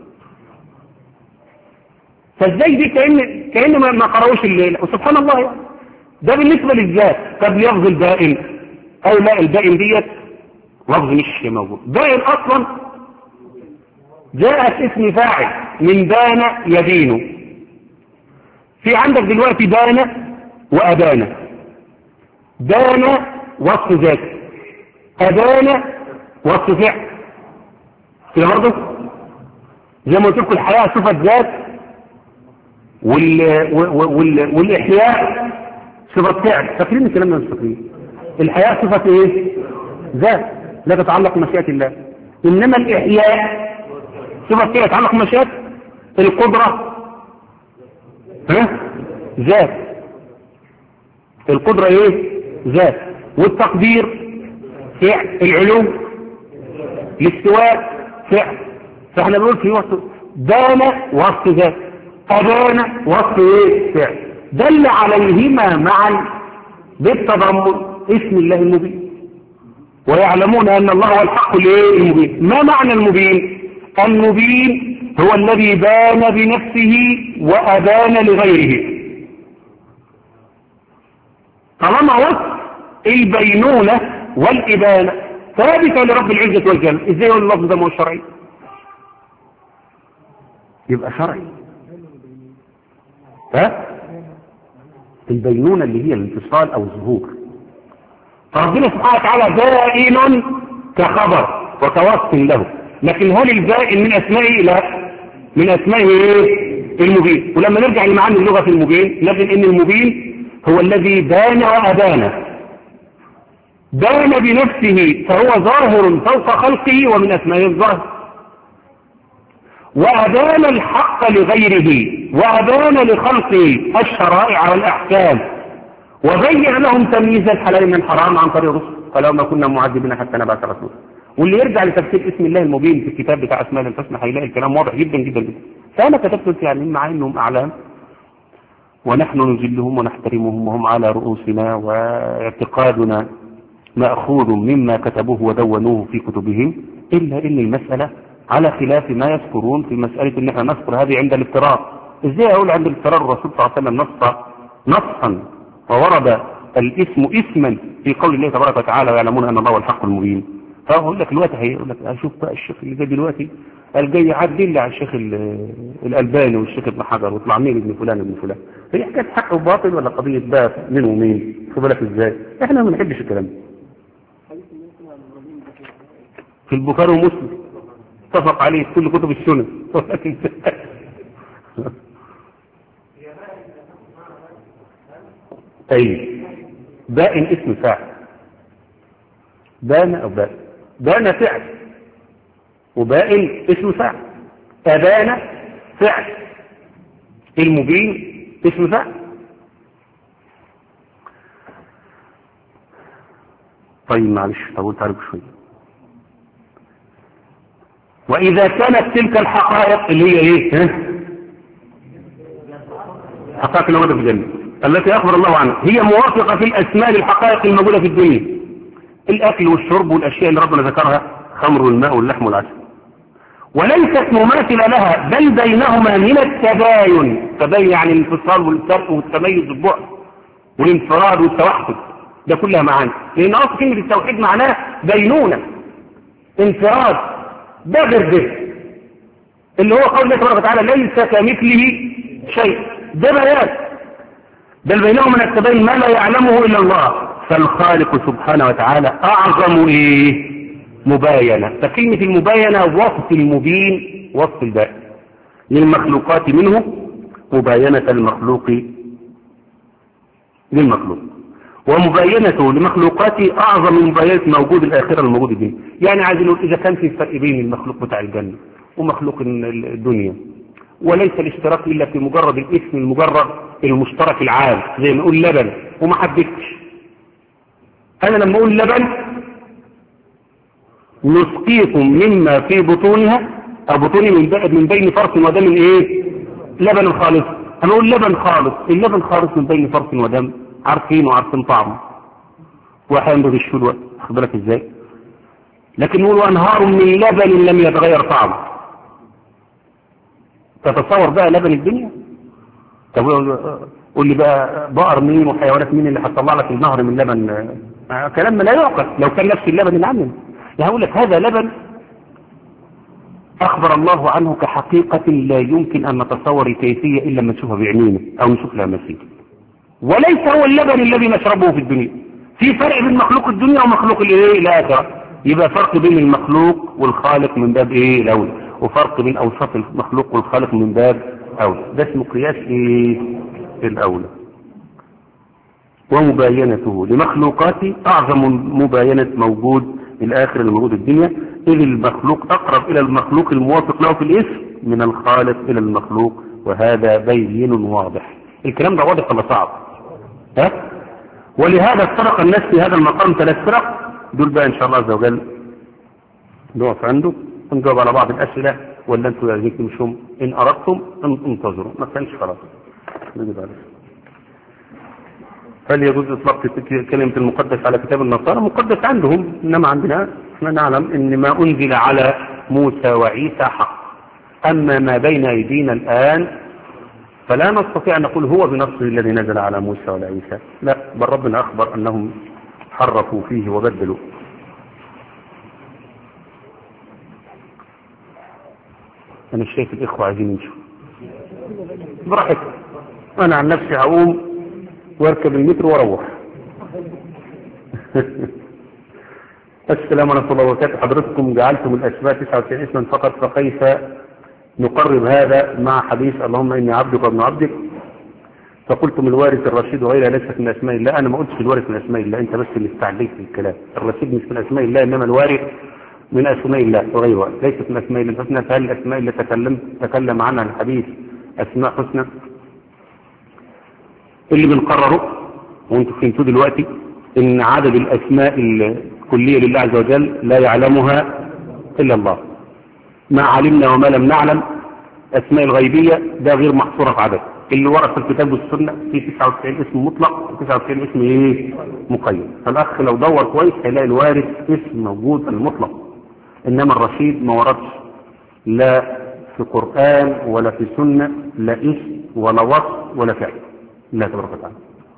S1: فازاي دي كأن كأن ما قراوش الليل. وسبحان الله يعني ده بالنسبة للذات. طب لفظ البائن او لا، البائن ديت لفظ مش موجود. بائن اصلا جاءت اسم فاعل من بان يبين. في عندك دلوقتي بان وأبان. بان وصف ذات، أبان وصف فعل. كده برضه زي ما قلت لكم الحياة صفة ذات، وال... وال... والإحياء صفة فعل. فاكرين الكلام ده مش فاكرين؟ الحياة صفة ايه؟ ذات لا تتعلق بمشيئة الله، إنما الإحياء صفة فعل تتعلق بمشيئة. القدرة ها ذات، القدرة ايه؟ ذات. والتقدير فعل. العلو الاستواء فعل. فاحنا بنقول في وصف بان وصف ذات، أبان وصف ايه؟ فعل. دل عليهما معا بالتضمن اسم الله المبين، ويعلمون أن الله هو الحق الايه؟ المبين. ما معنى المبين؟ المبين هو الذي بان بنفسه وأبان لغيره. طالما وصف البينونة والإبانة ثابتة لرب العزة والجلال، ازاي يقول اللفظ ده مو شرعي؟ يبقى شرعي. ها البينونة اللي هي الانفصال او الظهور. فربنا سبحانه وتعالى بائن كخبر وكوصف له، لكن هل البائن من اسمائه؟ لا، من اسمائه ايه؟ المبين. ولما نرجع لمعاني اللغة في المبين نجد ان المبين هو الذي بان وأبان. بان بنفسه فهو ظاهر فوق خلقه ومن اسمائه الظاهر، وأبان الحق لغيره وأبان لخلقه الشرائع والأحكام، وبين لهم تمييز الحلال من الحرام عن طريق الرسل. قالوا ما كنا معذبين حتى نبعث رسولا. واللي يرجع لتفسير اسم الله المبين في الكتاب بتاع اسماء الحسنى هيلاقي الكلام واضح جدا جدا جدا. فأنا كتبت يعني مع انهم اعلام ونحن نجلهم ونحترمهم وهم على رؤوسنا، واعتقادنا مأخوذ مما كتبوه ودونوه في كتبهم، إلا إن المسألة على خلاف ما يذكرون في مسألة ان احنا نذكر هذه عند الافتراض. ازاي اقول عند الافتراض الرسول صلى الله عليه وسلم نص نصا وورد الاسم اسما في قول الله تبارك وتعالى ويعلمون ان الله هو الحق المبين. فاقول لك دلوقتي هيقول لك اشوف بقى الشيخ اللي جاي دلوقتي قال جاي يعدل على الشيخ الالباني والشيخ ابن حجر ويطلع مين ابن فلان ابن فلان. هي حكايه حق وباطل ولا قضيه بقى مين ومين؟ خد بالك ازاي؟ احنا ما بنحبش الكلام ده. في البخاري ومسلم اتفق عليه كل كتب السنة. اي بائن اسم فاعل. بان او بائن. بان فعل وبائن اسم فاعل. أبان فعل. المبين اسم فاعل. طيب معلش طولت عليكم شويه. وإذا كانت تلك الحقائق اللي هي ايه؟ حقائق الموجودة في الجنة التي أخبر الله عنها هي موافقة في الأسماء للحقائق الموجودة في الدنيا، الأكل والشرب والأشياء اللي ربنا ذكرها، خمر والماء واللحم والعسل، وليست مماثلة لها بل بينهما من التباين. تباين يعني الانفصال والفرق والتميز بالبعد والانفراد والتوحد، ده كلها معانا، لأن أصل كلمة التوحيد معناه بينونة انفراد، ده غير ده اللي هو قول الله تبارك وتعالى ليس كمثله شيء، ده بيان. بل بينهم من التباين ما لا يعلمه إلا الله، فالخالق سبحانه وتعالى أعظم إيه؟ مباينة. فكلمة المباينة وصف المبين وصف البائن للمخلوقات منه، مباينة المخلوق للمخلوق، ومباينته لمخلوقاته أعظم من مباينة موجود الآخرة الموجود الدنيا. يعني عايز نقول إذا كان في فرق بين المخلوق بتاع الجنة ومخلوق الدنيا، وليس الاشتراك إلا في مجرد الاسم المجرد المشترك العام، زي ما نقول لبن وما حبيتش. أنا لما أقول لبن نسقيكم مما في بطونها أو بطوني من بين فرث ودم إيه؟ لبن خالص. أنا أقول لبن خالص، اللبن خالص من بين فرث ودم، عارفين وعارفين طعمه وأحيانا بغشوا الوقت، خد بالك إزاي؟ لكن نقولوا أنهار من لبن لم يتغير طعمه. تتصور بقى لبن الدنيا؟ طب قول لي بقى بقر مين وحيوانات مين اللي هتطلع لك النهر من لبن؟ آه كلام لا يعقل لو كان نفس اللبن اللي عندنا. يعني هقول لك هذا لبن أخبر الله عنه كحقيقة لا يمكن أن نتصور الكيفية إلا لما نشوفها بعينينا أو نشوف لها مثيل، وليس هو اللبن الذي نشربه في الدنيا. في فرق بين مخلوق الدنيا ومخلوق الايه الآخرة. يبقى فرق بين المخلوق والخالق من باب ايه الأول، وفرق بين أوصاف المخلوق والخالق من باب أول. ده اسمه قياس ايه الأولى. ومباينته لمخلوقاته أعظم مباينة موجود الآخر الموجود الدنيا، إذ المخلوق أقرب إلى المخلوق الموافق له في الاسم من الخالق إلى المخلوق، وهذا بين واضح. الكلام ده واضح ولا صعب؟ ها؟ ولهذا افترق الناس في هذا المقام ثلاث فرق. دول بقى إن شاء الله عز وجل نقف عنده ونجاوب على بعض الأسئلة، ولا أنتوا يعجبكم مشهم؟ إن أردتم أن انتظروا، ما كانش خلاص نجيب عليه. هل يجوز إطلاق كلمة المقدس على كتاب النصارى؟ مقدس عندهم، إنما عندنا احنا نعلم إن ما أنزل على موسى وعيسى حق، أما ما بين أيدينا الآن فلا نستطيع أن نقول هو بنصه الذي نزل على موسى ولا عيسى، لا، بل ربنا أخبر أنهم حرفوا فيه وبدلوا. أنا شايف الإخوة عايزين يمشوا براحتكم، أنا عن نفسي هقوم واركب المترو واروح. السلام عليكم ورحمة الله وبركاته. حضرتكم جعلتم الأسماء تسعة وتسعين اسما فقط، فكيف نقرب هذا مع حديث اللهم إني عبدك وابن عبدك؟ فقلتم الوارث الرشيد وغيرها ليست من أسماء الله. أنا ما قلتش الوارث من أسماء الله، أنت بس اللي استعجلت في الكلام. الرشيد مش من أسماء الله، إنما الوارث من أسماء الله وغيرها ليست من أسماء الله الحسنى. فهل الأسماء اللي تكلم تكلم عنها الحديث أسماء حسنى؟ اللي بنقرره وانتم فهمتوا دلوقتي ان عدد الاسماء الكلية لله عز وجل لا يعلمها الا الله، ما علمنا وما لم نعلم. اسماء الغيبية ده غير محصورة في عدد، اللي ورد في الكتاب والسنة في تسعة وتسعين اسم مطلق و تسعة وتسعين اسم ايه مقيد. فالاخ لو دور كويس هيلاقي الوارث اسم موجود في المطلق، انما الرشيد ما وردش لا في قرآن ولا في سنة، لا اسم ولا وصف ولا فعل. الله تبارك وتعالى.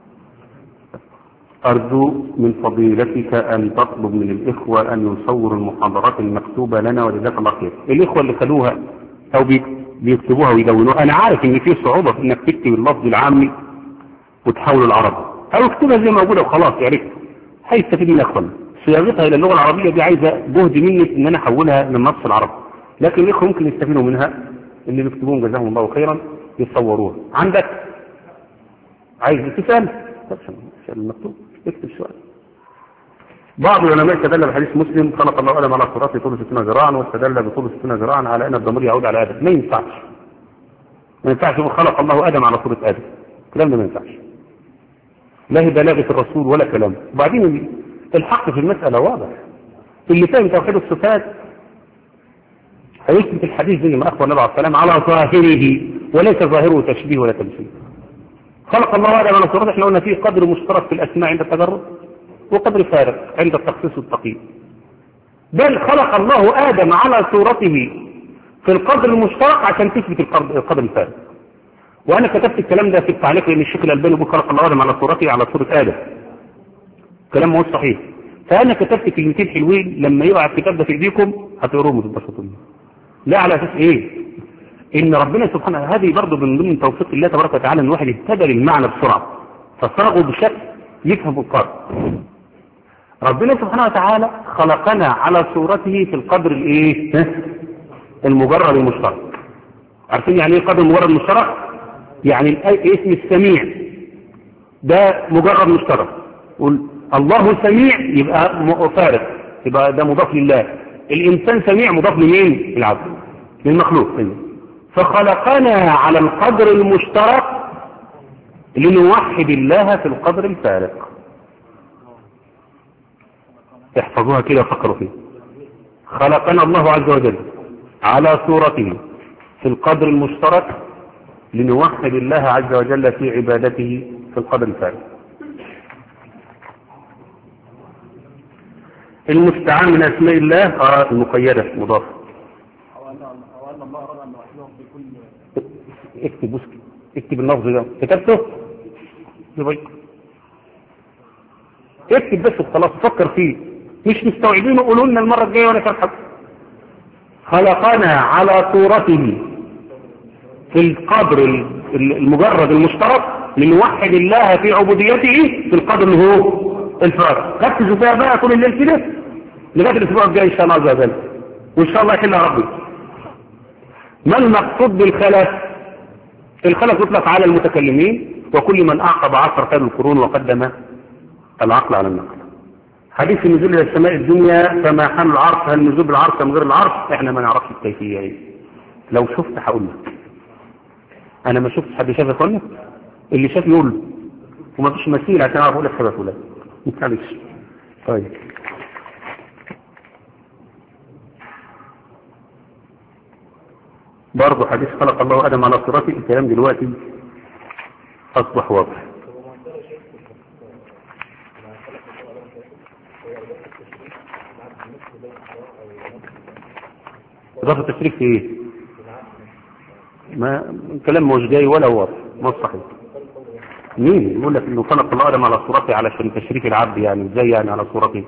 S1: أرجو من فضيلتك أن تطلب من الإخوة أن يصوروا المحاضرات المكتوبة لنا، وجزاك الله خير. الإخوة اللي خدوها أو بيكتبوها ويدونوها، أنا عارف إن في صعوبة في إنك تكتب اللفظ العامي وتحوله العربي، أو اكتبها زي ما موجودة وخلاص يا ريت، هيستفيد من أخواننا. صياغتها إلى اللغة العربية دي عايزة جهد مني إن أنا أحولها للنص العربي، لكن الإخوة ممكن يستفيدوا منها، اللي بيكتبون جزاهم الله خيرا يصوروها. عندك عايز تسأل؟ طب سأل المكتوب، اكتب سؤال. بعض العلماء استدل بحديث مسلم خلق الله آدم على صورته طول ستين ذراعا، واستدل بطول ستين ذراعا على أن الضمير يعود على آدم. ما ينفعش، ما ينفعش يقول خلق الله آدم على صورة آدم، الكلام ده ما ينفعش، لا هي بلاغة الرسول ولا كلام. وبعدين الحق في المسألة واضح، اللي فاهم توحيد الصفات هيثبت الحديث زي ما أخبر النبي عليه السلام على ظاهره، وليس ظاهره تشبيه ولا تمثيل. خلق الله آدم على صورته، احنا قلنا فيه قدر مشترك في الأسماء عند التجرد، وقدر فارق عند التخصيص والتقييد. بل خلق الله آدم على صورته في القدر المشترك عشان تثبت القدر الفارق. وأنا كتبت الكلام ده في التعليق لأن الشيخ الألباني بيقول خلق الله آدم على صورته على صورة آدم، كلام مو صحيح. فأنا كتبت كلمتين حلوين، لما يقع الكتاب ده في إيديكم هتقروهم وتتبسطوا. لا على أساس إيه؟ إن ربنا سبحانه، هذه برضه من ضمن توفيق الله تبارك وتعالى، إن واحد يهتدى للمعنى بسرعة فصرغه بشكل يفهم القدر. ربنا سبحانه وتعالى خلقنا على صورته في القدر الإيه؟ المجرد المشترك. عارفين يعني إيه قدر المجرد المشترك؟ يعني اسم السميع ده مجرد مشترك. الله سميع يبقى فارق، يبقى ده مضاف لله. الإنسان سميع مضاف لمين؟ العبد، للمخلوق. فخلقنا على القدر المشترك لنوحد الله في القدر الفارق. احفظوها كده وفكروا فيها. خلقنا الله عز وجل على صورته في القدر المشترك لنوحد الله عز وجل في عبادته في القدر الفارق. المستعان من اسماء الله آه المقيدة مضاف. اكتب بس اكتب اللفظ ده، كتبته يبقى اكتب بس وخلاص، فكر فيه، مش مستوعبينه قولوا لنا المره الجايه ولا ترحب. خلقنا على صورته في القدر المجرد المشترك لنوحد الله في عبوديته في القدر اللي هو الفارق. ركزوا فيها بقى طول الليل كده لغايه الاسبوع الجاي ان شاء الله عز وجل، وان شاء الله يحلها ربي. ما المقصود بالخلف؟ الخلف يطلق على المتكلمين وكل من اعقب عصر خير القرون وقدم العقل على النقل. حديث النزول الى السماء الدنيا فما حمل العرش، هل نزول بالعرش ام غير العرش؟ احنا ما نعرفش الكيفيه ايه. لو شفت هقول لك، انا ما شفتش حد شاف اخوانا، اللي شاف يقول وما فيش مثيل عشان اعرف اقول لك سبب ولا معلش. طيب برضه حديث خلق الله ادم على صورته، الكلام دلوقتي اصبح واضح. اضافه التشريك في ايه؟ ما الكلام مش جاي ولا واضح، مش صحيح. مين يقول لك انه خلق الله ادم على صورته علشان تشريك العبد؟ يعني ازاي يعني على صورته؟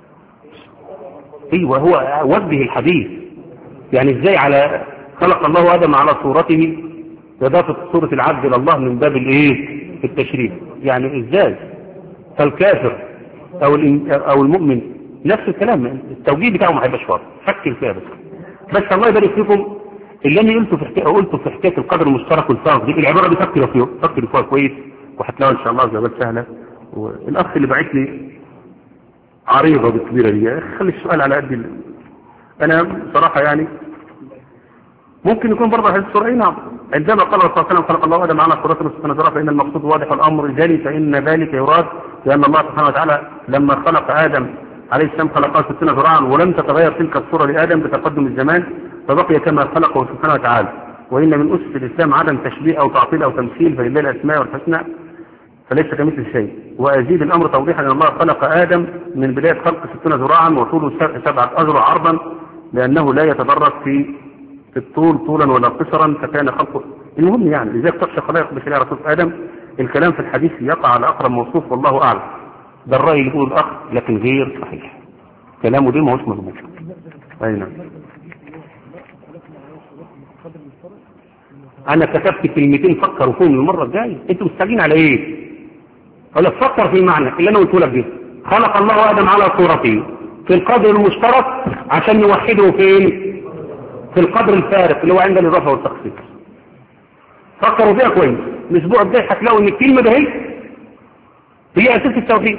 S1: ايوه هو وجه الحديث، يعني ازاي على خلق الله ادم على صورته اضافه صوره العبد الى الله من باب الايه؟ التشريك. يعني ازاي؟ فالكافر او او المؤمن نفس الكلام، التوجيه بتاعه ما هيبقاش واضح، فكر فيها بس. بس الله يبارك فيكم اللي انا قلته في حكايه قلته في حكايه القدر المشترك والفرق دي، العباره دي فكروا فيها فكروا فيها كويس وهتلاقوا ان شاء الله جوابات سهله. والاخ اللي باعت لي عريضه بالكبيره دي، خلي السؤال على قد انا صراحه يعني ممكن يكون برضه حديث سوري. نعم، عندما قال الرسول صلى الله عليه وسلم خلق الله ادم على صورته سبحانه وتعالى فان المقصود واضح الامر الجلي، فان ذلك يراد لان الله سبحانه وتعالى لما خلق ادم عليه السلام خلقه ستين ذراعا ولم تتغير تلك الصوره لادم بتقدم الزمان فبقي كما خلقه سبحانه وتعالى. وان من اسس الاسلام عدم تشبيه او تعطيل او تمثيل، فلله الاسماء والحسنى فليس كمثل شيء. وازيد الامر توضيحا ان الله خلق ادم من بدايه خلق ستين ذراعا وطوله سبعه اذرع عرضا لانه لا يتدرج في في الطول طولا ولا قصرا فكان خلقه. المهم يعني لذلك تخشى خلائق بشريعه رسول ادم. الكلام في الحديث يقع على اقرب موصوف والله اعلم. ده الراي اللي يقول الاخ لكن غير صحيح، كلامه ده ما هوش مظبوط. اي نعم. انا كتبت كلمتين فكروا فيهم المره الجايه، انتوا مستعجلين على ايه؟ ولا تفكر في المعنى اللي انا قلته لك ده. خلق الله ادم على صورته في القدر المشترك عشان نوحده فين؟ في القدر الفارق اللي هو عند الاضافه والتخصيص. فكروا فيها كويس، الاسبوع الجاي هتلاقوا ان الكلمه ده هي هي اساس التوحيد.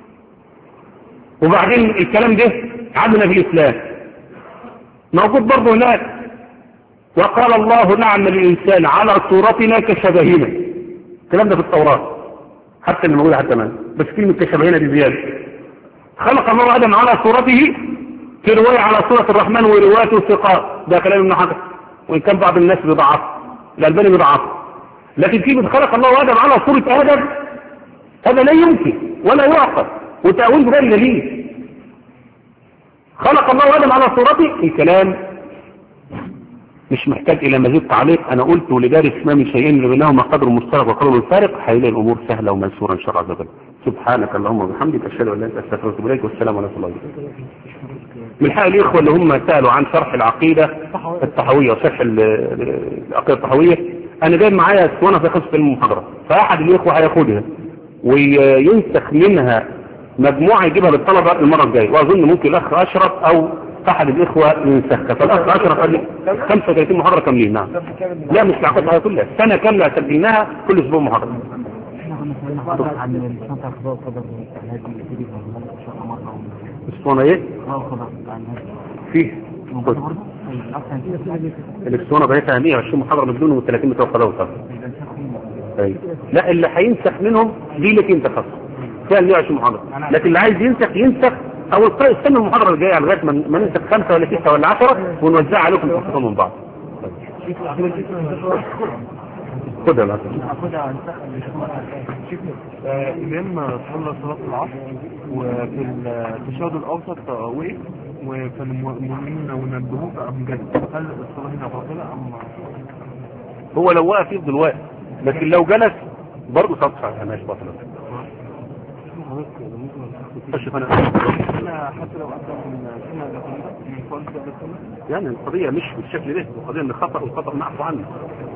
S1: وبعدين الكلام ده عندنا في الاسلام موجود برضه هناك. وقال الله نعم الانسان على صورتنا كشبهنا، الكلام ده في التوراه حتى اللي موجوده حتى الان، بس كلمه كشبهنا دي زياده. خلق الله ادم على صورته في روايه على صوره الرحمن وروايته ثقات، ده كلام ابن حجر وان كان بعض الناس بيضعف، الالباني بيضعف. لكن كلمه خلق الله ادم على صوره ادم هذا لا يمكن ولا يعقل، وتاويل غير دليل. خلق الله ادم على صورته، الكلام مش محتاج الى مزيد تعليق. انا قلت ولدارس ما من شيئين اللي بينهما قدر مشترك وقدر الفارق هيلاقي الامور سهله ومنصوره ان شاء الله عز وجل. سبحانك اللهم وبحمدك اشهد ان لا اله الا انت استغفرك واتوب اليك والسلام عليكم ورحمه الله. من حق الاخوه اللي هم سالوا عن شرح العقيده الطحاويه وشرح العقيده الطحاويه، انا جايب معايا اسطوانه في خمسة المحاضره، فاحد الاخوه هياخدها وينسخ منها مجموعه يجيبها للطلبه المره الجايه، واظن ممكن الاخ اشرف او احد الاخوه ينسخها. فالاخ اشرف قال لي خمسة وثلاثين محاضره كاملين. نعم، لا مش العقيده كلها، سنه كامله سجلناها كل اسبوع محاضره. الاسطوانه ايه؟ فيه الاسطوانه بقيتها مية وعشرين محاضره بدون والثلاثين بتوع خلاص. لا اللي هينسخ منهم دي لك انت خاص فيها مية وعشرين محاضره، لكن اللي عايز ينسخ ينسخ او استنى المحاضره الجايه لغايه ما ننسخ خمسه ولا سته ولا عشره ونوزعها عليكم تحفظوا من بعض. خدها بقى.
S2: الإمام صلى صلاة العصر وفي التشهد الأوسط وقف وفي المؤمنين ونبهوه فأم جد، هل الصلاة هنا باطلة أم؟
S1: هو لو وقف يفضل واقف، لكن لو جلس برضه صلاة مش باطلة.
S2: حتى لو أكثر من سنة صلى الله عليه وسلم؟
S1: يعني القضية مش بالشكل ده، القضية ان خطأ والخطأ معفو عنه.